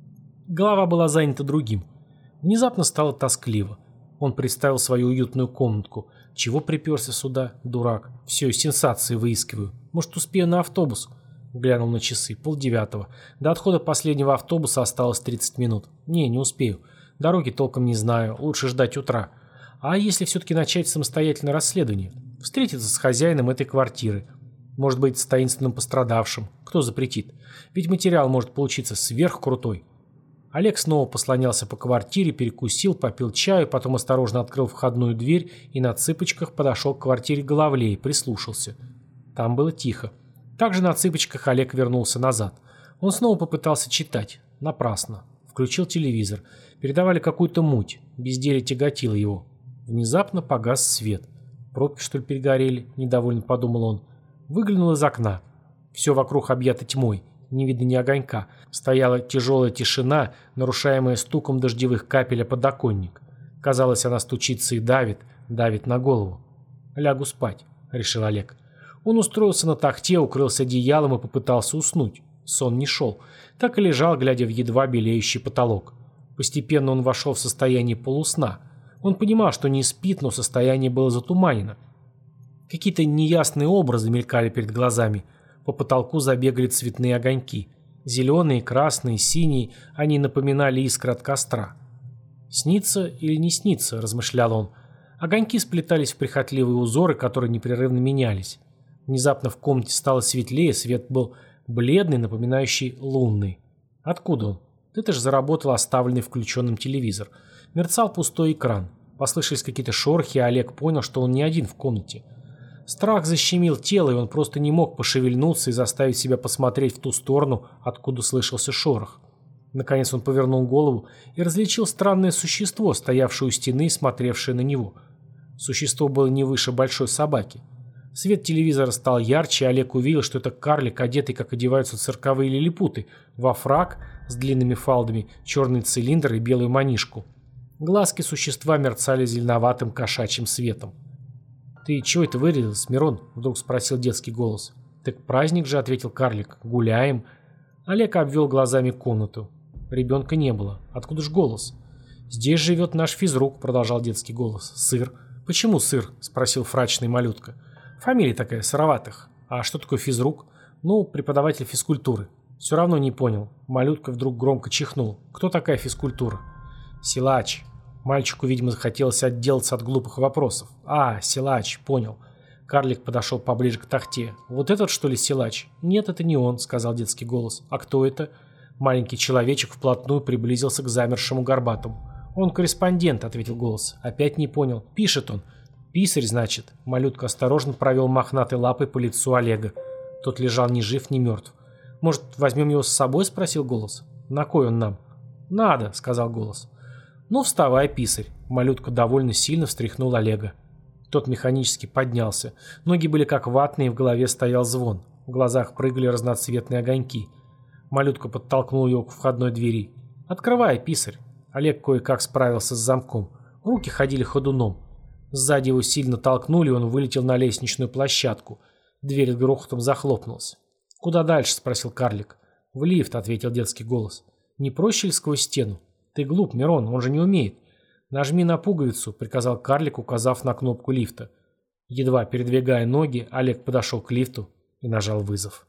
Голова была занята другим. Внезапно стало тоскливо. Он представил свою уютную комнатку. Чего приперся сюда, дурак? Все, сенсации выискиваю. Может, успею на автобус? Глянул на часы. Полдевятого. До отхода последнего автобуса осталось тридцать минут. Не, не успею. Дороги толком не знаю. Лучше ждать утра. А если все-таки начать самостоятельное расследование? Встретиться с хозяином этой квартиры. Может быть, с таинственным пострадавшим. Кто запретит? Ведь материал может получиться сверхкрутой. Олег снова послонялся по квартире, перекусил, попил чаю, потом осторожно открыл входную дверь и на цыпочках подошел к квартире Головлей, прислушался. Там было тихо. Также на цыпочках Олег вернулся назад. Он снова попытался читать. Напрасно. Включил телевизор. Передавали какую-то муть. Безделье тяготило его. Внезапно погас свет. Пробки, что ли, перегорели? Недовольно подумал он. Выглянул из окна. Все вокруг объято тьмой. Не видно ни огонька. Стояла тяжелая тишина, нарушаемая стуком дождевых капель о подоконник. Казалось, она стучится и давит, давит на голову. «Лягу спать», — решил Олег. Он устроился на тахте, укрылся одеялом и попытался уснуть. Сон не шел. Так и лежал, глядя в едва белеющий потолок. Постепенно он вошел в состояние полусна. Он понимал, что не спит, но состояние было затуманено. Какие-то неясные образы мелькали перед глазами. По потолку забегали цветные огоньки. Зеленые, красные, синие, они напоминали искры от костра. «Снится или не снится?» – размышлял он. Огоньки сплетались в прихотливые узоры, которые непрерывно менялись. Внезапно в комнате стало светлее, свет был бледный, напоминающий лунный. Откуда он? Это же заработал оставленный включенным телевизор. Мерцал пустой экран. Послышались какие-то шорохи, и Олег понял, что он не один в комнате. Страх защемил тело, и он просто не мог пошевельнуться и заставить себя посмотреть в ту сторону, откуда слышался шорох. Наконец он повернул голову и различил странное существо, стоявшее у стены и смотревшее на него. Существо было не выше большой собаки. Свет телевизора стал ярче, и Олег увидел, что это карлик, одетый, как одеваются цирковые лилипуты, во фрак с длинными фалдами, черный цилиндр и белую манишку. Глазки существа мерцали зеленоватым кошачьим светом. «Ты чего это вырядился, Мирон?» — вдруг спросил детский голос. «Так праздник же», — ответил карлик. «Гуляем». Олег обвел глазами комнату. Ребенка не было. Откуда ж голос? «Здесь живет наш физрук», — продолжал детский голос. «Сыр». «Почему сыр?» — спросил фрачный малютка. «Фамилия такая, Сыроватых». «А что такое физрук?» «Ну, преподаватель физкультуры». «Все равно не понял». Малютка вдруг громко чихнул. «Кто такая физкультура?» «Силач». Мальчику, видимо, захотелось отделаться от глупых вопросов. «А, силач, понял». Карлик подошел поближе к тахте. «Вот этот, что ли, силач?» «Нет, это не он», — сказал детский голос. «А кто это?» Маленький человечек вплотную приблизился к замершему Горбатому. «Он корреспондент», — ответил голос. «Опять не понял. Пишет он». «Писарь, значит». Малютка осторожно провел мохнатой лапой по лицу Олега. Тот лежал ни жив, ни мертв. «Может, возьмем его с собой?» — спросил голос. «На кой он нам?» «Надо», — сказал голос. «Ну, вставай, писарь». Малютка довольно сильно встряхнул Олега. Тот механически поднялся. Ноги были как ватные, в голове стоял звон. В глазах прыгали разноцветные огоньки. Малютка подтолкнул его к входной двери. «Открывай, писарь». Олег кое-как справился с замком. Руки ходили ходуном. Сзади его сильно толкнули, и он вылетел на лестничную площадку. Дверь с грохотом захлопнулась. «Куда дальше?» — спросил карлик. «В лифт», — ответил детский голос. «Не проще ли сквозь стену?» «Ты глуп, Мирон, он же не умеет». «Нажми на пуговицу», — приказал карлик, указав на кнопку лифта. Едва передвигая ноги, Олег подошел к лифту и нажал вызов.